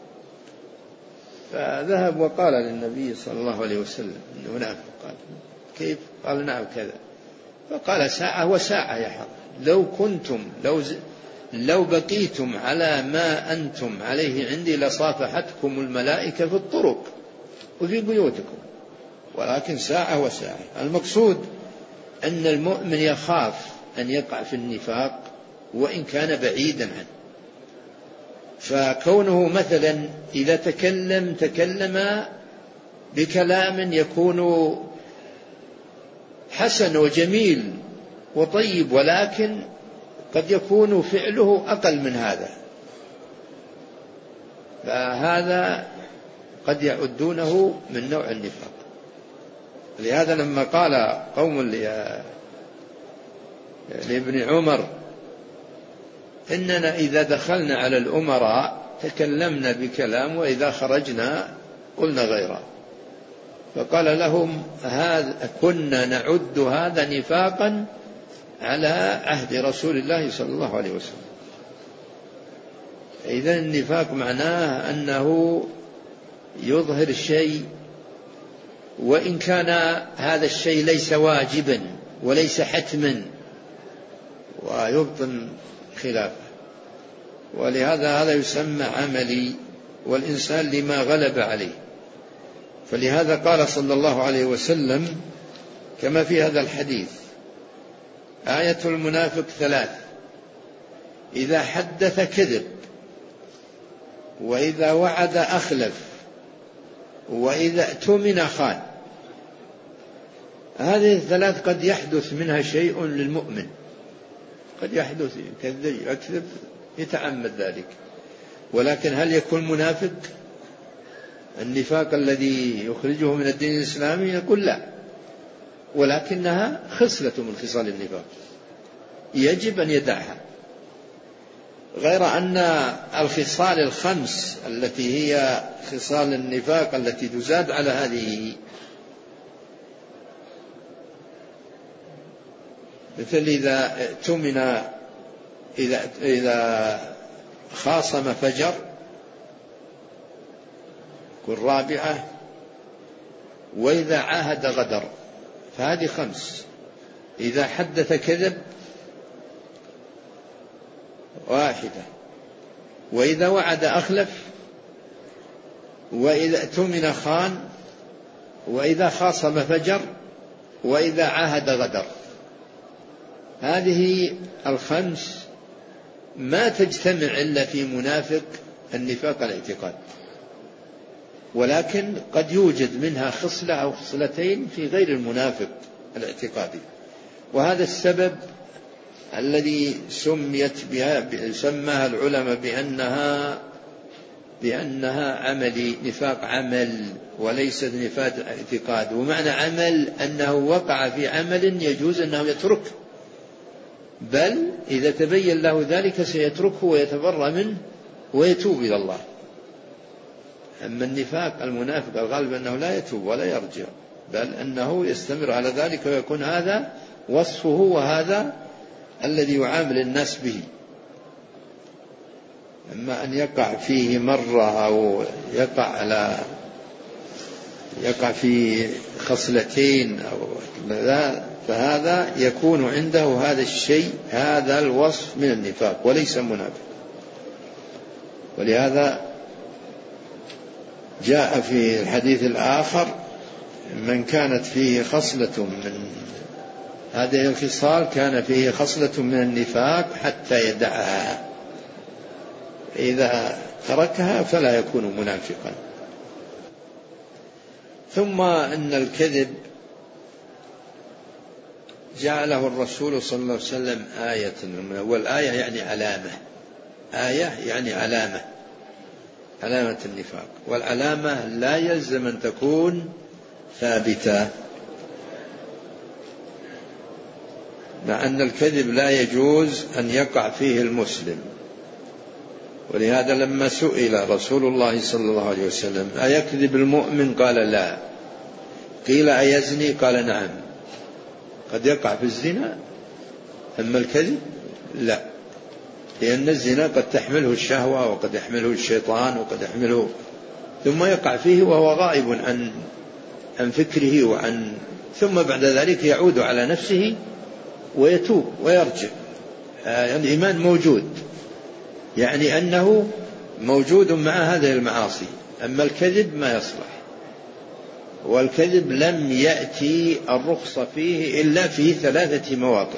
فذهب وقال للنبي صلى الله عليه وسلم إنه نافق. قال: كيف؟ قال: نعم كذا. فقال: ساعة وساعة يا حق، لو كنتم لو ز... لو بقيتم على ما أنتم عليه عندي لصافحتكم الملائكة في الطرق وفي بيوتكم، ولكن ساعة وساعة. المقصود أن المؤمن يخاف أن يقع في النفاق وإن كان بعيدا عنه. فكونه مثلا إذا تكلم تكلم بكلام يكون حسن وجميل وطيب، ولكن قد يكون فعله أقل من هذا، فهذا قد يعدونه من نوع النفاق. لهذا لما قال قوم لابن عمر: إننا إذا دخلنا على الأمراء تكلمنا بكلام وإذا خرجنا قلنا غيره، فقال لهم: هذا كنا نعد هذا نفاقا على عهد رسول الله صلى الله عليه وسلم. إذن النفاق معناه أنه يظهر الشيء وإن كان هذا الشيء ليس واجبا وليس حتما، ويبطن خلافه. ولهذا هذا يسمى عملي، والإنسان لما غلب عليه. فلهذا قال صلى الله عليه وسلم كما في هذا الحديث: آية المنافق ثلاث: إذا حدث كذب، وإذا وعد أخلف، وإذا اؤتمن خان. هذه الثلاث قد يحدث منها شيء للمؤمن، قد يحدث كذب يكذب يتعمد ذلك، ولكن هل يكون منافق؟ النفاق الذي يخرجه من الدين الإسلامي نقول لا، ولكنها خصلة من خصال النفاق يجب أن يدعها. غير أن الخصال الخمس التي هي خصال النفاق التي تزاد على هذه مثل إذا اؤتمن إذا إذا خاصم فجر. والرابعة وإذا عاهد غدر. فهذه خمس. إذا حدث كذب واحدة، وإذا وعد أخلف، وإذا اؤتمن خان، وإذا خاصم فجر، وإذا عاهد غدر. هذه الخمس ما تجتمع إلا في منافق النفاق الاعتقاد، ولكن قد يوجد منها خصلة أو خصلتين في غير المنافق الاعتقادي. وهذا السبب الذي سميت بها سماها العلماء بأنها بأنها عملي، نفاق عمل وليس نفاق اعتقاد. ومعنى عمل أنه وقع في عمل يجوز أنه يترك، بل إذا تبين له ذلك سيتركه ويتبرأ منه ويتوب إلى الله. أما النفاق المنافق الغالب أنه لا يتوب ولا يرجع، بل أنه يستمر على ذلك ويكون هذا وصفه وهذا الذي يعامل الناس به. أما أن يقع فيه مرة أو يقع على يقع في خصلتين أو لا، فهذا يكون عنده هذا الشيء هذا الوصف من النفاق وليس منافق. ولهذا جاء في الحديث الآخر: من كانت فيه خصلة من هذه الخصال كان فيه خصلة من النفاق حتى يدعها، إذا تركها فلا يكون منافقا. ثم أن الكذب جعله الرسول صلى الله عليه وسلم آية، والآية يعني علامة، آية يعني علامة، علامة النفاق. والعلامة لا يلزم أن تكون ثابتة، مع أن الكذب لا يجوز أن يقع فيه المسلم. ولهذا لما سئل رسول الله صلى الله عليه وسلم: أيكذب المؤمن؟ قال: لا. قيل: أيزني؟ قال: نعم. قد يقع في الزنا، أما الكذب لا، لأن الزنا قد تحمله الشهوة وقد يحمله الشيطان وقد يحمله، ثم يقع فيه وهو غائب عن عن فكره وعن ثم بعد ذلك يعود على نفسه ويتوب ويرجع. يعني الإيمان موجود، يعني أنه موجود مع هذه المعاصي. أما الكذب ما يصلح، والكذب لم يأتي الرخصة فيه إلا في ثلاثة مواطن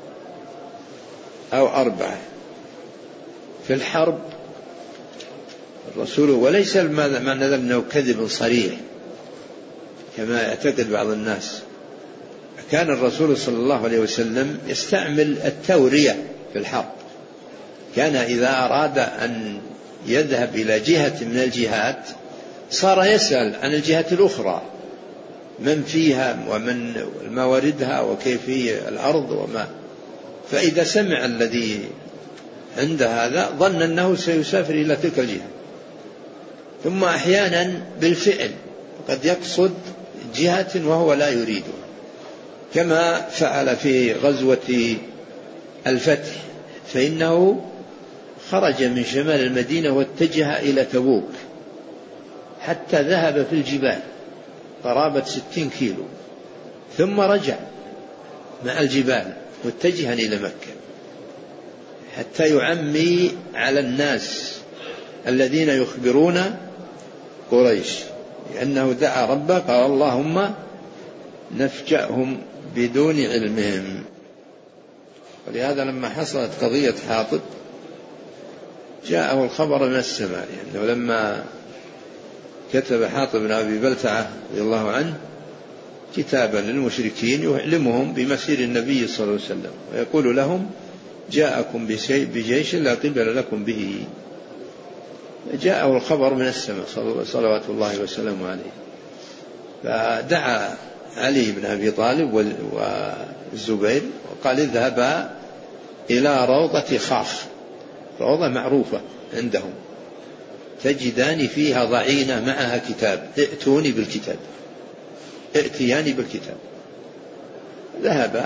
أو أربعة. في الحرب الرسول، وليس معنى ذلك أنه كذب صريح كما يعتقد بعض الناس. كان الرسول صلى الله عليه وسلم يستعمل التورية في الحرب. كان إذا أراد أن يذهب إلى جهة من الجهات صار يسأل عن الجهة الأخرى من فيها ومن مواردها وكيف هي الأرض وما، فإذا سمع الذي عند هذا ظن أنه سيسافر إلى تلك الجهة. ثم أحيانا بالفعل قد يقصد جهة وهو لا يريدها، كما فعل في غزوة الفتح، فإنه خرج من شمال المدينة واتجه إلى تبوك حتى ذهب في الجبال قرابة ستين كيلو، ثم رجع مع الجبال متجها إلى مكة حتى يعمي على الناس الذين يخبرون قريش، لأنه دعا ربه قال: اللهم نفجأهم بدون علمهم. ولهذا لما حصلت قضية حاطب جاءه الخبر من السماء، لأنه يعني لما كتب حاطب بن أبي بلتعة رضي الله عنه كتابا للمشركين يعلمهم بمسير النبي صلى الله عليه وسلم ويقول لهم: جاءكم بجيش لا قبل لكم به. جاءه الخبر من السماء صلوات الله وسلامه عليه، فدعا علي بن أبي طالب والزبير وقال: اذهبا إلى روضة خاف، روضة معروفة عندهم، تجدان فيها ضعينة معها كتاب، ائتوني بالكتاب، ائتياني بالكتاب. ذهبا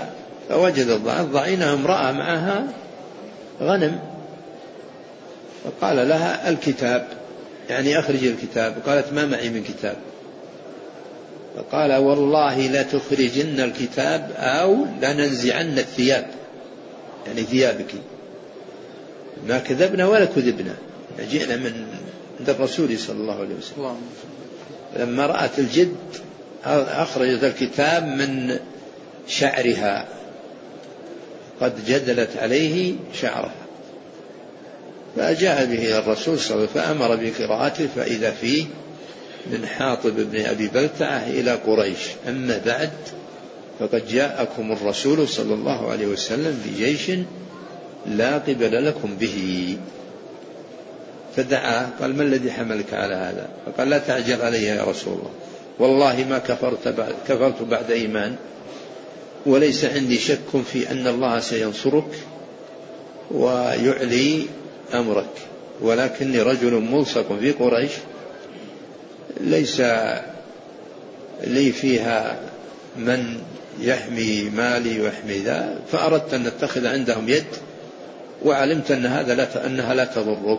فوجد الضعينة امرأة معها غنم، فقال لها الكتاب، يعني أخرج الكتاب. قالت ما معي من كتاب. فقال والله لا تخرجن الكتاب أو لننزعن الثياب، يعني ثيابك. ما كذبنا ولا كذبنا، جئنا من عند الرسول صلى الله عليه وسلم. لما رأت الجد أخرجت الكتاب من شعرها، قد جدلت عليه شعرها، فجاء به الرسول صلى الله عليه وسلم فأمر بقراءته، فإذا فيه من حاطب بن أبي بلتعة إلى قريش: أما بعد فقد جاءكم الرسول صلى الله عليه وسلم بجيش لا قبل لكم به. فدعا، قال: ما الذي حملك على هذا؟ فقال: لا تعجل علي يا رسول الله، والله ما كفرت بعد, كفرت بعد إيمان، وليس عندي شك في أن الله سينصرك ويعلي أمرك، ولكني رجل ملصق في قريش ليس لي فيها من يحمي مالي ويحمي ذا، فأردت أن نتخذ عندهم يد، وعلمت أن هذا لا أنها لا تضرك.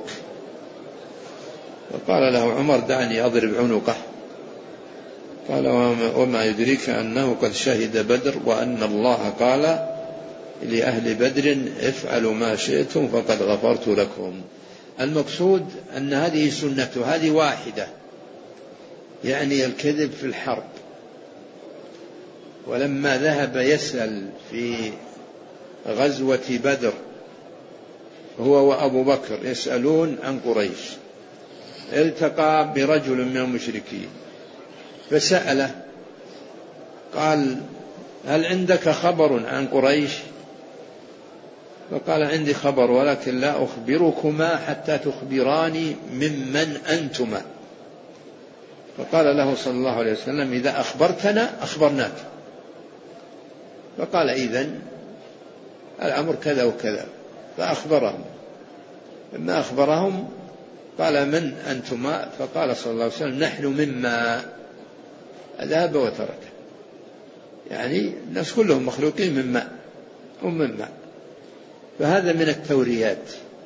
وقال له عمر: دعني أضرب عنقه. قال: وما يدريك أنه قد شهد بدر، وأن الله قال لأهل بدر: افعلوا ما شئتم فقد غفرت لكم. المقصود أن هذه سنته، هذه واحدة، يعني الكذب في الحرب. ولما ذهب يسأل في غزوة بدر هو وأبو بكر يسألون عن قريش، التقى برجل من المشركين فسأله، قال: هل عندك خبر عن قريش؟ فقال: عندي خبر، ولكن لا أخبركما حتى تخبراني ممن أنتما. فقال له صلى الله عليه وسلم: إذا أخبرتنا أخبرناك. فقال: إذن الأمر كذا وكذا. فأخبرهم. لما أخبرهم قال: من أنتما؟ فقال صلى الله عليه وسلم: نحن مما. ذهب وترك، يعني الناس كلهم مخلوقين من ماء ومن ماء. فهذا من التوريات.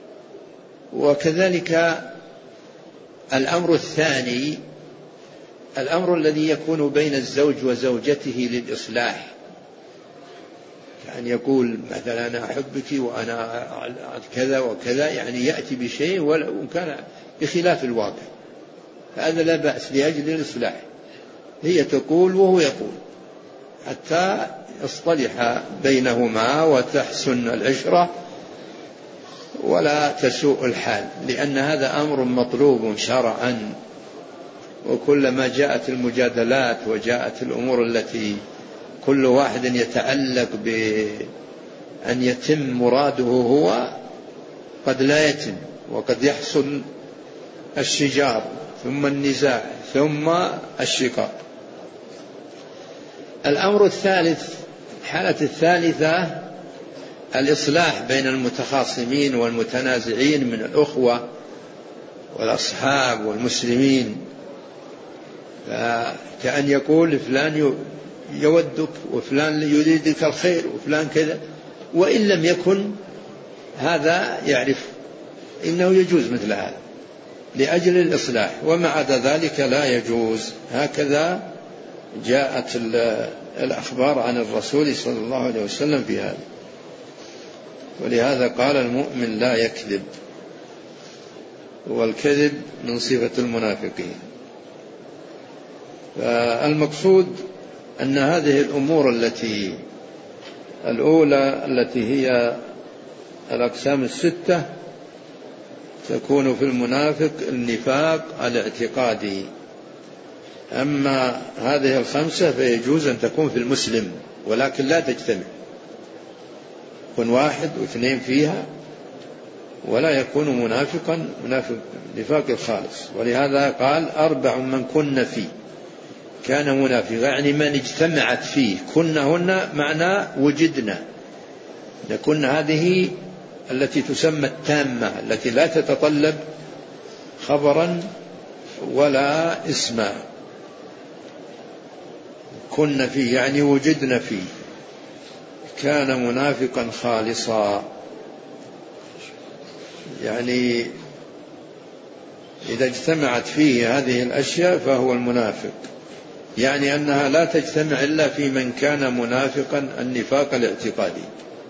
وكذلك الأمر الثاني، الأمر الذي يكون بين الزوج وزوجته للإصلاح، يعني يقول مثلا: أنا أحبك وأنا كذا وكذا، يعني يأتي بشيء وإن كان بخلاف الواقع، فهذا لا بأس لأجل الإصلاح. هي تقول وهو يقول حتى يصطلح بينهما وتحسن العشرة ولا تسوء الحال، لأن هذا أمر مطلوب شرعا. وكلما جاءت المجادلات وجاءت الأمور التي كل واحد يتعلق بأن يتم مراده هو، قد لا يتم، وقد يحصل الشجار ثم النزاع ثم الشقاق. الأمر الثالث، الحالة الثالثة، الإصلاح بين المتخاصمين والمتنازعين من الأخوة والأصحاب والمسلمين. كأن يقول: فلان يودك وفلان يريدك الخير وفلان كذا، وإن لم يكن هذا يعرف إنه يجوز مثل هذا لأجل الإصلاح، وما عدا ذلك لا يجوز. هكذا جاءت الأخبار عن الرسول صلى الله عليه وسلم في هذا. ولهذا قال: المؤمن لا يكذب، والكذب من صفة المنافقين. فالمقصود أن هذه الأمور التي الأولى التي هي الأقسام الستة تكون في المنافق النفاق الاعتقادي. أما هذه الخمسة فيجوز أن تكون في المسلم، ولكن لا تجتمع، يكون واحد واثنين فيها، ولا يكون منافقا منافق نفاق الخالص. ولهذا قال: أربع من كن فيه كان منافقا، يعني من اجتمعت فيه. كنا هنا معنى وجدنا، لكن هذه التي تسمى التامة، التي لا تتطلب خبرا ولا اسما. كنا فيه يعني وجدنا فيه، كان منافقا خالصا، يعني إذا اجتمعت فيه هذه الأشياء فهو المنافق، يعني أنها لا تجتمع إلا في من كان منافقا النفاق الاعتقادي.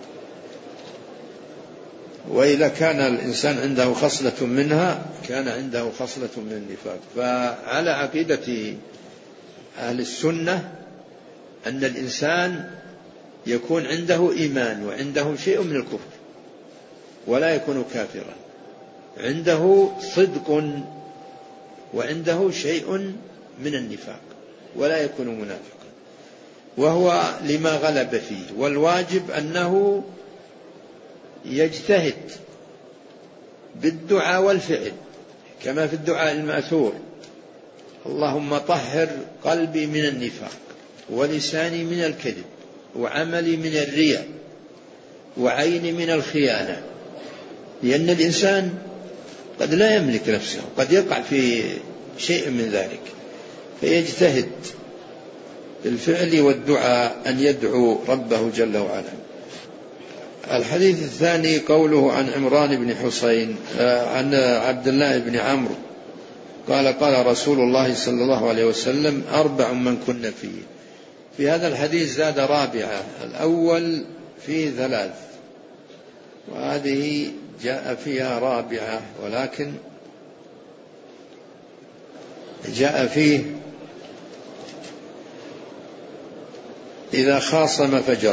وإذا كان الإنسان عنده خصلة منها كان عنده خصلة من النفاق. فعلى عقيدة أهل السنة أن الإنسان يكون عنده إيمان وعنده شيء من الكفر ولا يكون كافرا، عنده صدق وعنده شيء من النفاق ولا يكون منافقا، وهو لما غلب فيه. والواجب أنه يجتهد بالدعاء والفعل، كما في الدعاء المأثور: اللهم طهر قلبي من النفاق ولساني من الكذب وعملي من الرياء وعيني من الخيانة. لأن الإنسان قد لا يملك نفسه، قد يقع في شيء من ذلك، فيجتهد بالفعل والدعاء أن يدعو ربه جل وعلا. الحديث الثاني قوله عن عمران بن حسين عن عبد الله بن عمرو قال قال رسول الله صلى الله عليه وسلم: أربع من كن فيه. في هذا الحديث زاد رابعة، الأول فيه ثلاث، وهذه جاء فيها رابعة، ولكن جاء فيه: إذا خاصم فجر.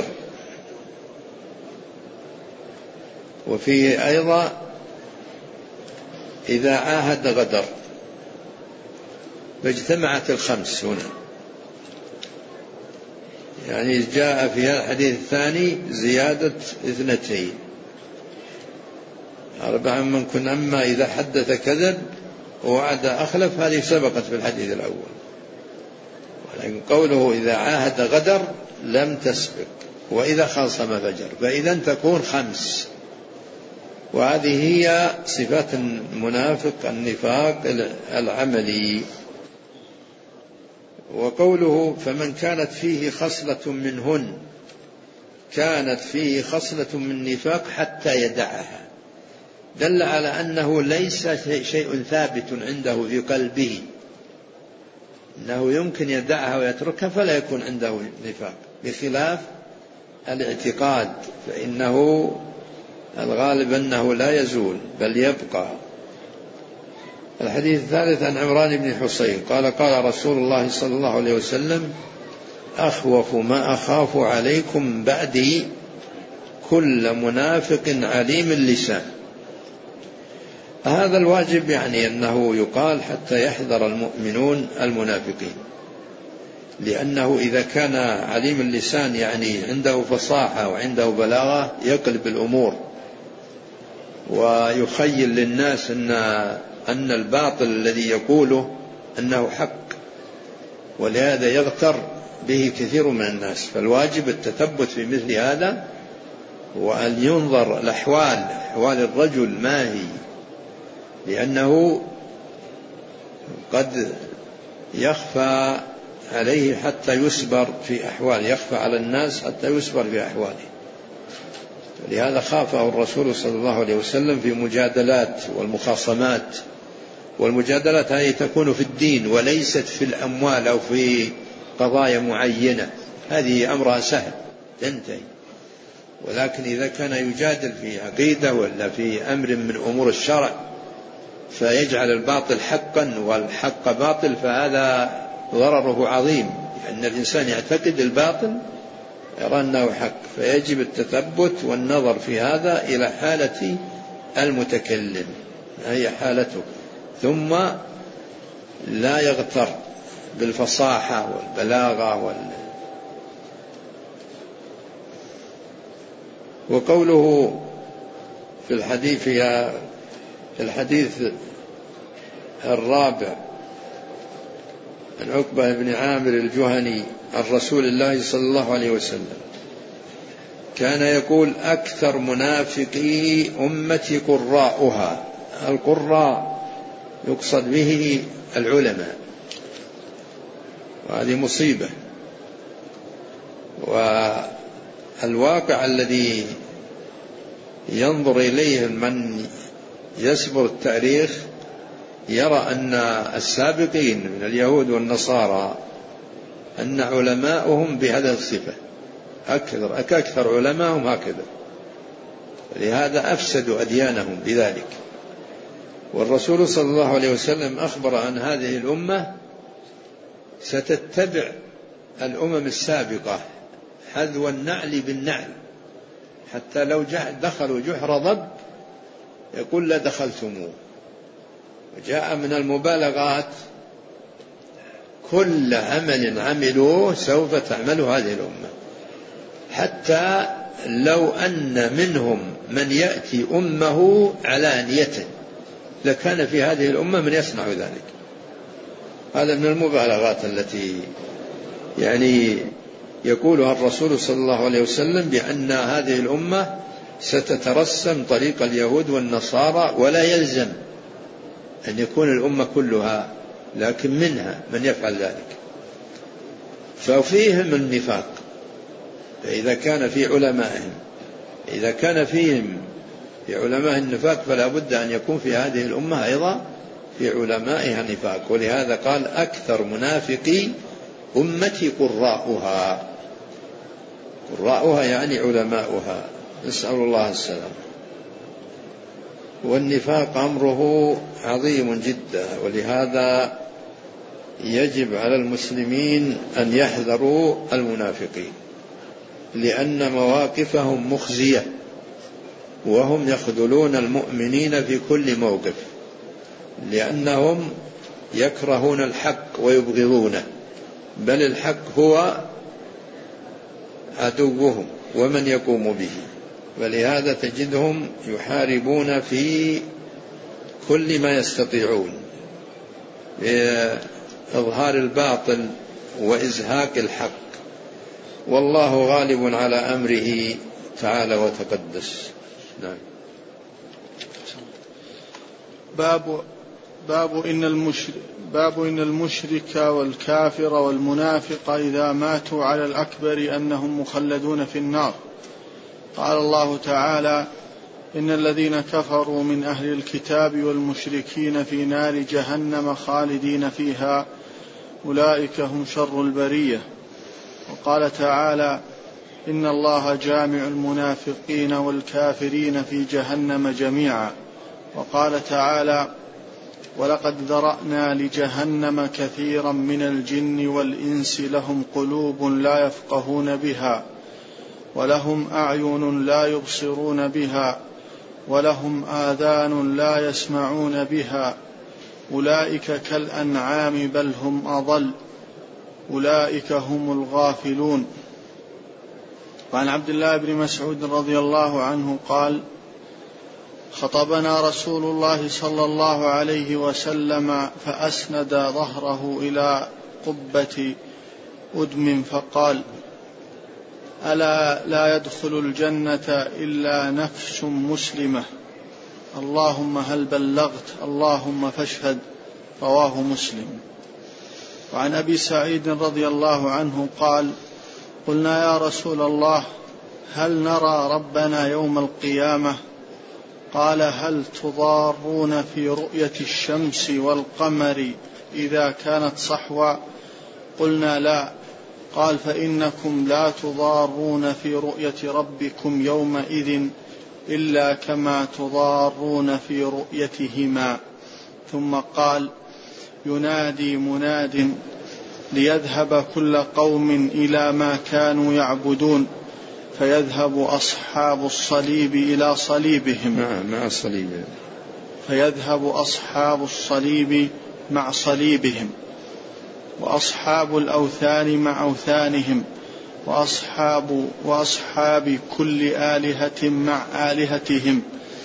وفيه أيضا: إذا عاهد غدر. فاجتمعت الخمس هنا، يعني جاء في هذا الحديث الثاني زيادة اثنتين، أربعا من كن. أما إذا حدث كذب ووعد أخلف هذه سبقت في الحديث الأول، ولكن قوله إذا عاهد غدر لم تسبق، وإذا خاصم فجر، فإذا تكون خمس. وهذه هي صفات المنافق النفاق العملي. وقوله: فمن كانت فيه خصلة منهن، كانت فيه خصلة من نفاق حتى يدعها، دل على أنه ليس شيء ثابت عنده في قلبه، أنه يمكن يدعها ويتركها فلا يكون عنده نفاق، بخلاف الاعتقاد فإنه الغالب أنه لا يزول بل يبقى. الحديث الثالث عن عمران بن حسين قال قال رسول الله صلى الله عليه وسلم: أخوف ما أخاف عليكم بعدي كل منافق عليم اللسان. هذا الواجب يعني أنه يقال حتى يحذر المؤمنون المنافقين، لأنه إذا كان عليم اللسان يعني عنده فصاحة وعنده بلاغة يقلب الأمور ويخيل للناس أن أن الباطل الذي يقوله أنه حق، ولهذا يغتر به كثير من الناس. فالواجب التثبت في مثل هذا، وأن ينظر الأحوال، أحوال الرجل ما هي، لأنه قد يخفى عليه حتى يسبر في أحوال، يخفى على الناس حتى يسبر في أحواله. لهذا خافه الرسول صلى الله عليه وسلم في مجادلات والمخاصمات. والمجادلات هذه تكون في الدين وليست في الأموال أو في قضايا معينة، هذه أمرها سهل تنتهي. ولكن إذا كان يجادل في عقيدة ولا في أمر من أمور الشرع فيجعل الباطل حقا والحق باطل، فهذا ضرره عظيم، لأن الإنسان يعتقد الباطل يرى أنه حق. فيجب التثبت والنظر في هذا إلى حالة المتكلم، هي حالته، ثم لا يغتر بالفصاحة والبلاغة وال... وقوله في الحديث في الحديث الرابع عن عقبة بن عامر الجهني عن رسول الله صلى الله عليه وسلم كان يقول: أكثر منافقي أمتي قراؤها. القراء يقصد به العلماء، وهذه مصيبة. الواقع الذي ينظر إليه من يسبر التاريخ يرى أن السابقين من اليهود والنصارى أن علماءهم بهذه الصفة أكثر أكثر علماءهم هكذا، لهذا أفسدوا أديانهم بذلك. والرسول صلى الله عليه وسلم أخبر أن هذه الأمة ستتبع الأمم السابقة حذو النعل بالنعل، حتى لو دخلوا جحر ضب يقول لا دخلتموه. وجاء من المبالغات كل عمل عملوه سوف تعمل هذه الأمة، حتى لو أن منهم من يأتي أمه علانية لكان في هذه الأمة من يصنع ذلك. هذا من المبالغات التي يعني يقولها الرسول صلى الله عليه وسلم بأن هذه الأمة ستترسم طريق اليهود والنصارى، ولا يلزم أن يكون الأمة كلها، لكن منها من يفعل ذلك. ففيهم النفاق، فإذا كان في علمائهم إذا كان فيهم في علماء النفاق فلا بد أن يكون في هذه الأمة أيضا في علمائها نفاق. ولهذا قال أكثر منافقي أمتي قراؤها، قراؤها يعني علماؤها، نسأل الله السلام. والنفاق أمره عظيم جدا، ولهذا يجب على المسلمين أن يحذروا المنافقين، لأن مواقفهم مخزية، وهم يخذلون المؤمنين في كل موقف، لأنهم يكرهون الحق ويبغضونه، بل الحق هو عدوهم ومن يقوم به. ولهذا تجدهم يحاربون في كل ما يستطيعون بإظهار الباطل وإزهاق الحق، والله غالب على أمره تعالى وتقدس. نعم. باب باب إن المشرك باب إن المشرك والكافر والمنافق إذا ماتوا على الأكبر أنهم مخلدون في النار. قال الله تعالى: إن الذين كفروا من أهل الكتاب والمشركين في نار جهنم خالدين فيها أولئك هم شر البرية. وقال تعالى: إن الله جامع المنافقين والكافرين في جهنم جميعا. وقال تعالى: ولقد ذرأنا لجهنم كثيرا من الجن والإنس لهم قلوب لا يفقهون بها ولهم أعين لا يبصرون بها ولهم آذان لا يسمعون بها أولئك كالأنعام بل هم أضل أولئك هم الغافلون. وعن عبد الله بن مسعود رضي الله عنه قال: خطبنا رسول الله صلى الله عليه وسلم فأسند ظهره إلى قبة أدم فقال: ألا لا يدخل الجنة إلا نفس مسلمة، اللهم هل بلغت، اللهم فاشهد. رواه مسلم. وعن أبي سعيد رضي الله عنه قال: قلنا يا رسول الله هل نرى ربنا يوم القيامة؟ قال: هل تضارون في رؤية الشمس والقمر إذا كانت صحوا؟ قلنا لا. قال: فإنكم لا تضارون في رؤية ربكم يومئذ إلا كما تضارون في رؤيتهما. ثم قال: ينادي مناد ليذهب كل قوم إلى ما كانوا يعبدون، فيذهب أصحاب الصليب إلى صليبهم مع صليبهم فيذهب أصحاب الصليب مع صليبهم، وأصحاب الأوثان مع أوثانهم، وأصحاب, وأصحاب كل آلهة مع آلهتهم،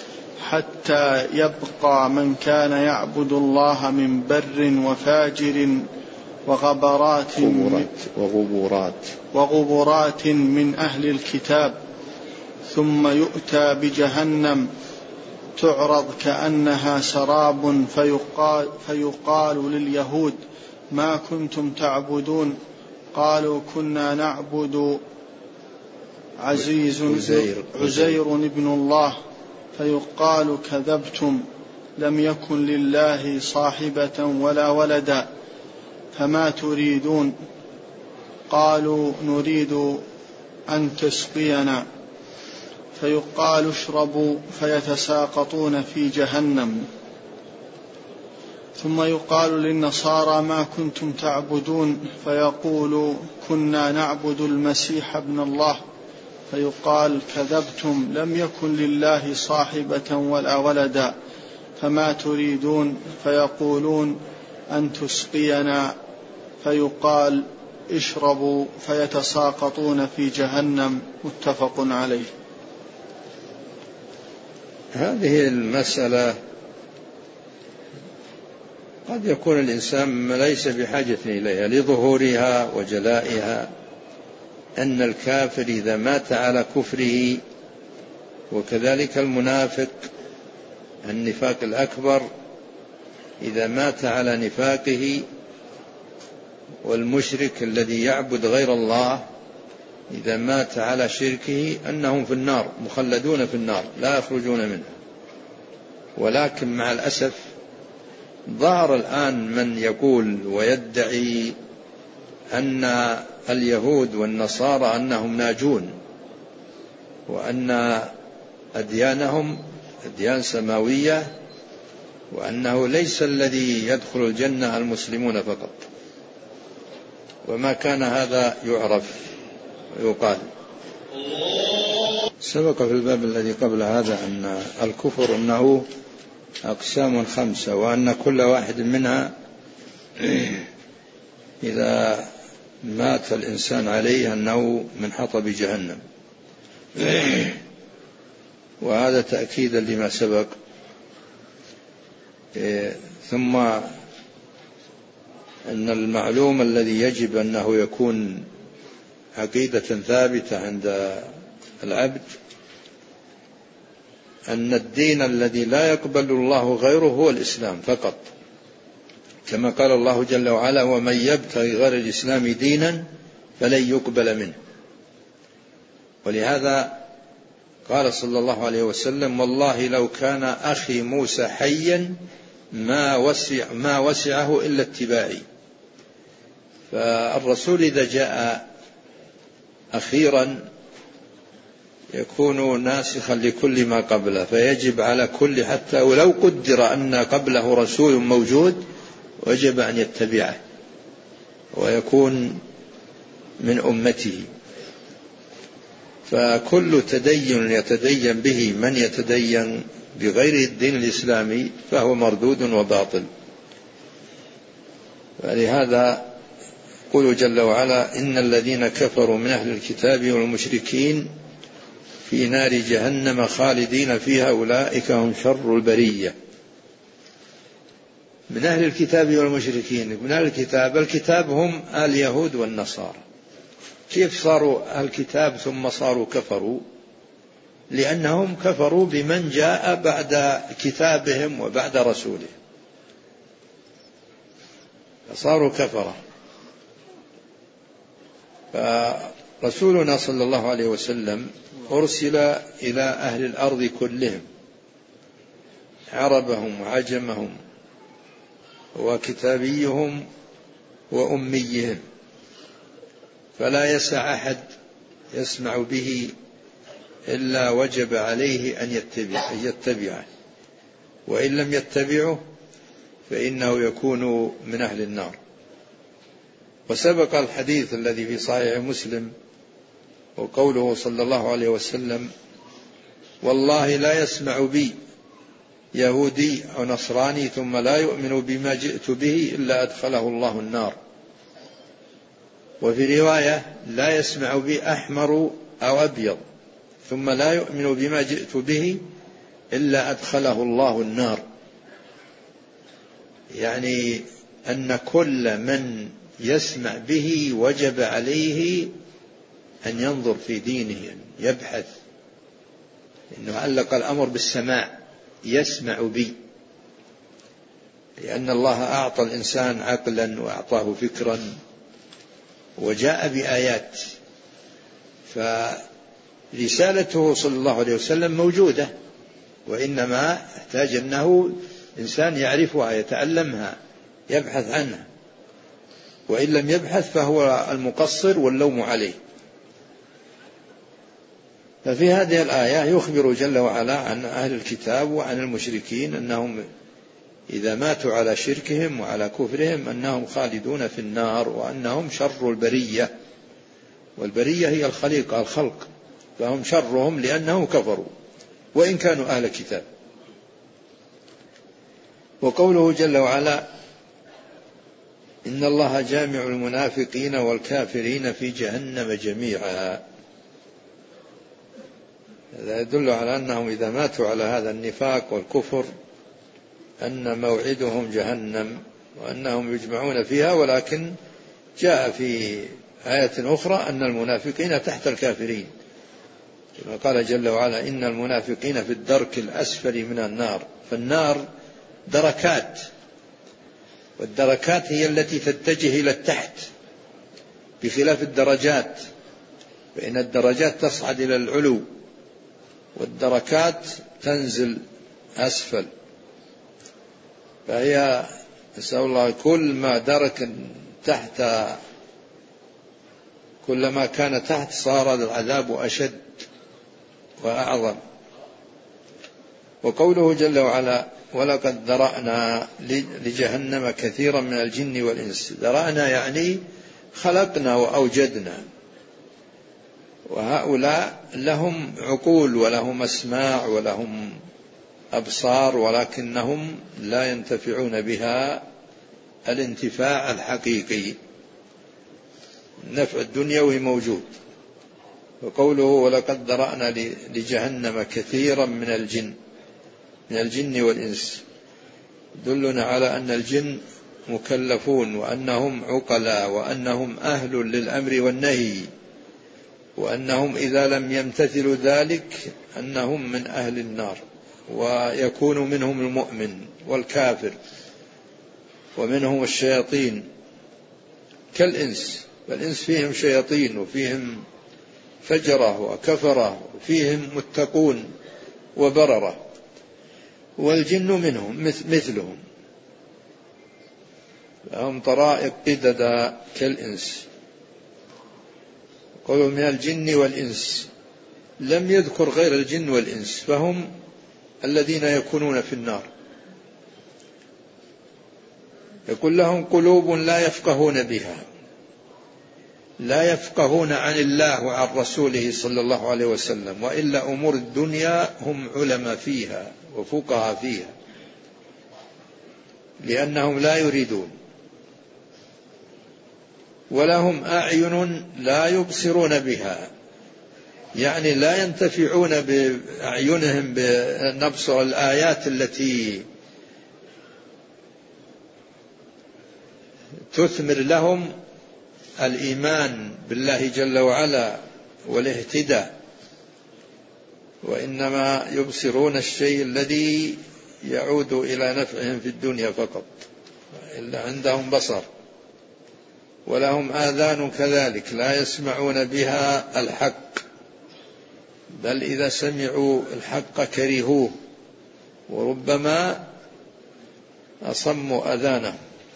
حتى يبقى من كان يعبد الله من بر وفاجر وغبرات وغبورات وغبرات من أهل الكتاب. ثم يؤتى بجهنم تعرض كأنها سراب، فيقال, فيقال لليهود: ما كنتم تعبدون؟ قالوا: كنا نعبد عزيز عزير, عزير ابن الله، فيقال كذبتم، لم يكن لله صاحبة ولا ولدا، فما تريدون؟ قالوا نريد أن تسقينا. فيقال اشربوا، فيتساقطون في جهنم. ثم يقال للنصارى ما كنتم تعبدون؟ فيقول كنا نعبد المسيح ابن الله. فيقال كذبتم، لم يكن لله صاحبة ولا ولدا، فما تريدون؟ فيقولون أن تسقينا. فيقال اشربوا، فيتساقطون في جهنم. متفق عليه. هذه المسألة قد يكون الإنسان ليس بحاجة إليها لظهورها وجلائها، أن الكافر إذا مات على كفره، وكذلك المنافق النفاق الأكبر إذا مات على نفاقه، والمشرك الذي يعبد غير الله إذا مات على شركه، أنهم في النار مخلدون في النار لا يخرجون منها. ولكن مع الأسف ظهر الآن من يقول ويدعي أن اليهود والنصارى أنهم ناجون، وأن أديانهم أديان سماوية، وأنه ليس الذي يدخل الجنة المسلمون فقط. وما كان هذا يعرف ويقال. سبق في الباب الذي قبل هذا أن الكفر أنه أقسام خمسة، وأن كل واحد منها إذا مات الإنسان عليه أنه من حطب جهنم. وهذا تأكيدا لما سبق. ثم أن المعلوم الذي يجب أنه يكون عقيدة ثابتة عند العبد أن الدين الذي لا يقبل الله غيره هو الإسلام فقط، كما قال الله جل وعلا ومن يبتغي غير الإسلام دينا فلن يقبل منه. ولهذا قال صلى الله عليه وسلم والله لو كان أخي موسى حيا ما وسع ما وسعه إلا اتباعي. فالرسول إذا جاء أخيرا يكون ناسخا لكل ما قبله، فيجب على كل حتى ولو قدر أن قبله رسول موجود وجب أن يتبعه ويكون من أمته. فكل تدين يتدين به من يتدين بغير الدين الإسلامي فهو مردود وباطل. فلهذا يقول جل وعلا إن الذين كفروا من أهل الكتاب والمشركين في نار جهنم خالدين فيها أولئك هم شر البرية. من أهل الكتاب والمشركين، من أهل الكتاب الكتاب هم اليهود والنصارى. كيف صاروا الكتاب ثم صاروا كفروا؟ لأنهم كفروا بمن جاء بعد كتابهم وبعد رسولهم فصاروا كفرة. فرسولنا صلى الله عليه وسلم أرسل إلى أهل الأرض كلهم، عربهم وعجمهم وكتابيهم وأميهم، فلا يسع أحد يسمع به إلا وجب عليه أن يتبع يتبعه، وإن لم يتبعه فإنه يكون من أهل النار. وسبق الحديث الذي في صحيح مسلم وقوله صلى الله عليه وسلم والله لا يسمع بي يهودي أو نصراني ثم لا يؤمن بما جئت به إلا أدخله الله النار. وفي رواية لا يسمع بي أحمر أو أبيض ثم لا يؤمن بما جئت به إلا أدخله الله النار. يعني أن كل من يسمع به وجب عليه أن ينظر في دينه، يبحث، إنه علق الأمر بالسماع، يسمع بي، لأن الله أعطى الإنسان عقلا وأعطاه فكرا وجاء بآيات، رسالته صلى الله عليه وسلم موجودة، وإنما يحتاج أنه إنسان يعرفها يتعلمها يبحث عنها، وإن لم يبحث فهو المقصر واللوم عليه. ففي هذه الآية يخبر جل وعلا عن أهل الكتاب وعن المشركين أنهم إذا ماتوا على شركهم وعلى كفرهم أنهم خالدون في النار، وأنهم شر البرية، والبرية هي الخليقة الخلق، فهم شرهم لأنهم كفروا وإن كانوا أهل كتاب. وقوله جل وعلا إن الله جامع المنافقين والكافرين في جهنم جميعا، هذا يدل على أنهم إذا ماتوا على هذا النفاق والكفر أن موعدهم جهنم وأنهم يجمعون فيها. ولكن جاء في آية أخرى أن المنافقين تحت الكافرين، كما قال جل وعلا إن المنافقين في الدرك الأسفل من النار. فالنار دركات، والدركات هي التي تتجه إلى التحت بخلاف الدرجات، فإن الدرجات تصعد إلى العلو والدركات تنزل أسفل. فهي نسأل الله كل ما درك تحت كلما كان تحت صار العذاب أشد وأعظم. وقوله جل وعلا ولقد ذرأنا لجهنم كثيرا من الجن والإنس، ذرأنا يعني خلقنا وأوجدنا، وهؤلاء لهم عقول ولهم أسماع ولهم أبصار، ولكنهم لا ينتفعون بها الانتفاع الحقيقي، النفع الدنيوي موجود. وقوله ولقد ذرأنا لجهنم كثيرا من الجن من الجن والإنس دلنا على أن الجن مكلفون وأنهم عقلاء وأنهم أهل للأمر والنهي، وأنهم إذا لم يمتثلوا ذلك أنهم من أهل النار، ويكون منهم المؤمن والكافر ومنهم الشياطين كالإنس. فالإنس فيهم شياطين وفيهم فجرة وكفرة وفيهم متقون وبررة، والجن منهم مثلهم، لهم طرائق قددا كالإنس. قالوا من الجن والإنس، لم يذكر غير الجن والإنس، فهم الذين يكونون في النار. يقول لهم قلوب لا يفقهون بها، لا يفقهون عن الله وعن رسوله صلى الله عليه وسلم، وإلا أمور الدنيا هم علماء فيها وفقهاء فيها، لأنهم لا يريدون. ولهم أعين لا يبصرون بها، يعني لا ينتفعون بأعينهم بنبصر الآيات التي تثمر لهم الإيمان بالله جل وعلا والاهتداء، وإنما يبصرون الشيء الذي يعود إلى نفعهم في الدنيا فقط، إلا عندهم بصر. ولهم آذان كذلك لا يسمعون بها الحق، بل إذا سمعوا الحق كرهوه، وربما أصموا أذانهم.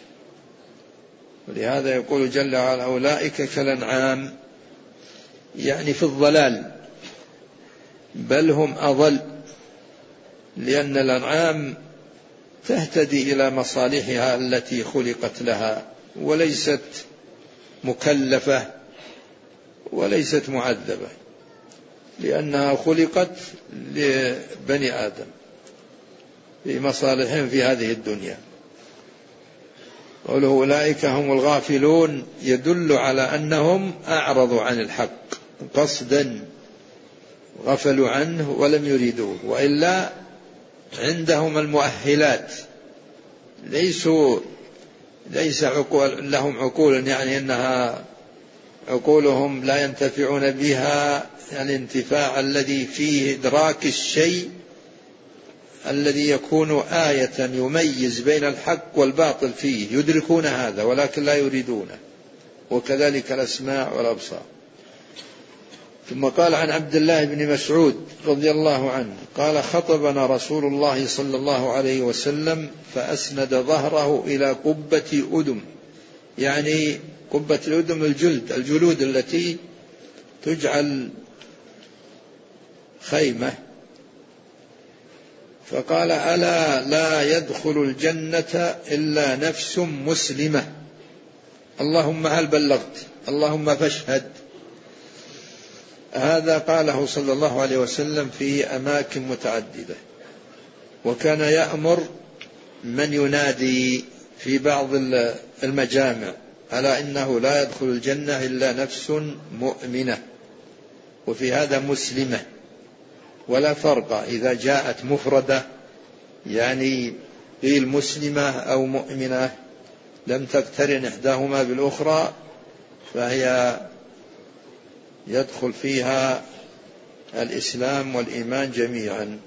ولهذا يقول جل وعلا أولئك كالأنعام، يعني في الضلال، بل هم أضل، لأن الأنعام تهتدي إلى مصالحها التي خلقت لها، وليست مكلفة وليست معذبة، لأنها خلقت لبني آدم في مصالحهم في هذه الدنيا. قوله أولئك هم الغافلون يدل على أنهم أعرضوا عن الحق قصدا، غفلوا عنه ولم يريدوه، وإلا عندهم المؤهلات، ليسوا ليس عقول لهم عقول، يعني أنها عقولهم لا ينتفعون بها، يعني الانتفاع الذي فيه إدراك الشيء الذي يكون آية يميز بين الحق والباطل فيه، يدركون هذا ولكن لا يريدونه. وكذلك الأسماع والأبصار. ثم قال عن عبد الله بن مسعود رضي الله عنه قال خطبنا رسول الله صلى الله عليه وسلم فأسند ظهره إلى قبة أدم، يعني قبة الأدم الجلد الجلود التي تجعل خيمة، فقال ألا لا يدخل الجنة إلا نفس مسلمة، اللهم هل بلغت، اللهم فاشهد. هذا قاله صلى الله عليه وسلم في أماكن متعددة، وكان يأمر من ينادي في بعض المجامع على إنه لا يدخل الجنة إلا نفس مؤمنة، وفي هذا مسلمة، ولا فرق إذا جاءت مفردة يعني قيل مسلمة أو مؤمنة لم تقترن إحداهما بالأخرى فهي يدخل فيها الإسلام والإيمان جميعا.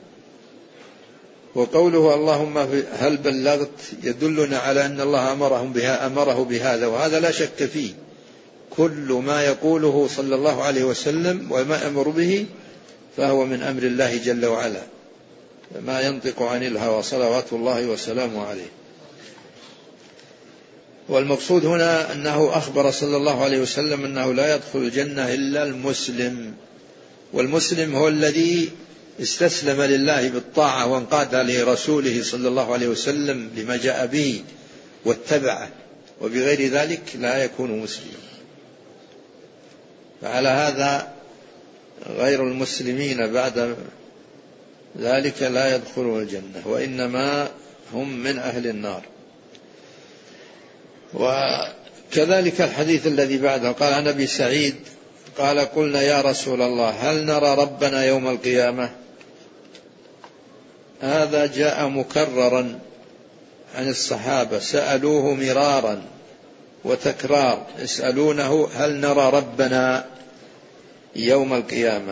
وقوله اللهم هل بلغت يدلنا على أن الله أمرهم بها أمره بهذا، وهذا لا شك فيه، كل ما يقوله صلى الله عليه وسلم وما أمر به فهو من أمر الله جل وعلا، ما ينطق عن الهوى صلوات الله وسلامه عليه. والمقصود هنا أنه أخبر صلى الله عليه وسلم أنه لا يدخل الجنة إلا المسلم، والمسلم هو الذي استسلم لله بالطاعة وانقاد لرسوله صلى الله عليه وسلم لما جاء به واتبعه، وبغير ذلك لا يكون مسلما. فعلى هذا غير المسلمين بعد ذلك لا يدخلون الجنة، وإنما هم من أهل النار. وكذلك الحديث الذي بعده قال عن أبي سعيد قال قلنا يا رسول الله هل نرى ربنا يوم القيامة؟ هذا جاء مكررا عن الصحابة، سألوه مرارا وتكرار يسألونه هل نرى ربنا يوم القيامة،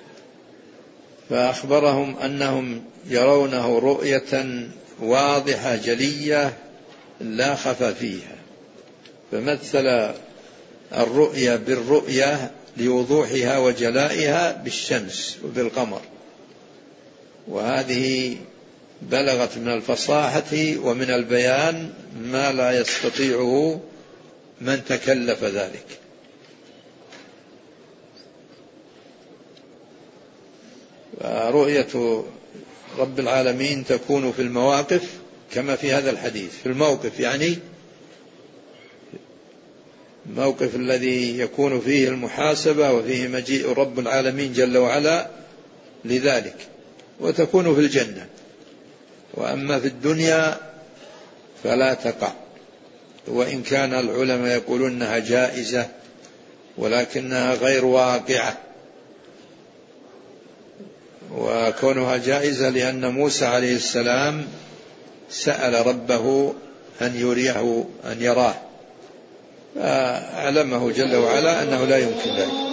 فأخبرهم أنهم يرونه رؤية واضحة جلية لا خفى فيها، فمثل الرؤية بالرؤية لوضوحها وجلائها بالشمس وبالقمر، وهذه بلغت من الفصاحة ومن البيان ما لا يستطيعه من تكلف ذلك. رؤية رب العالمين تكون في المواقف كما في هذا الحديث، في الموقف يعني الموقف الذي يكون فيه المحاسبة وفيه مجيء رب العالمين جل وعلا لذلك، وتكون في الجنة. وأما في الدنيا فلا تقع، وإن كان العلماء يقولون أنها جائزة ولكنها غير واقعة، وكونها جائزة لأن موسى عليه السلام سأل ربه أن يريه أن يراه، فأعلمه جل وعلا أنه لا يمكن ذلك.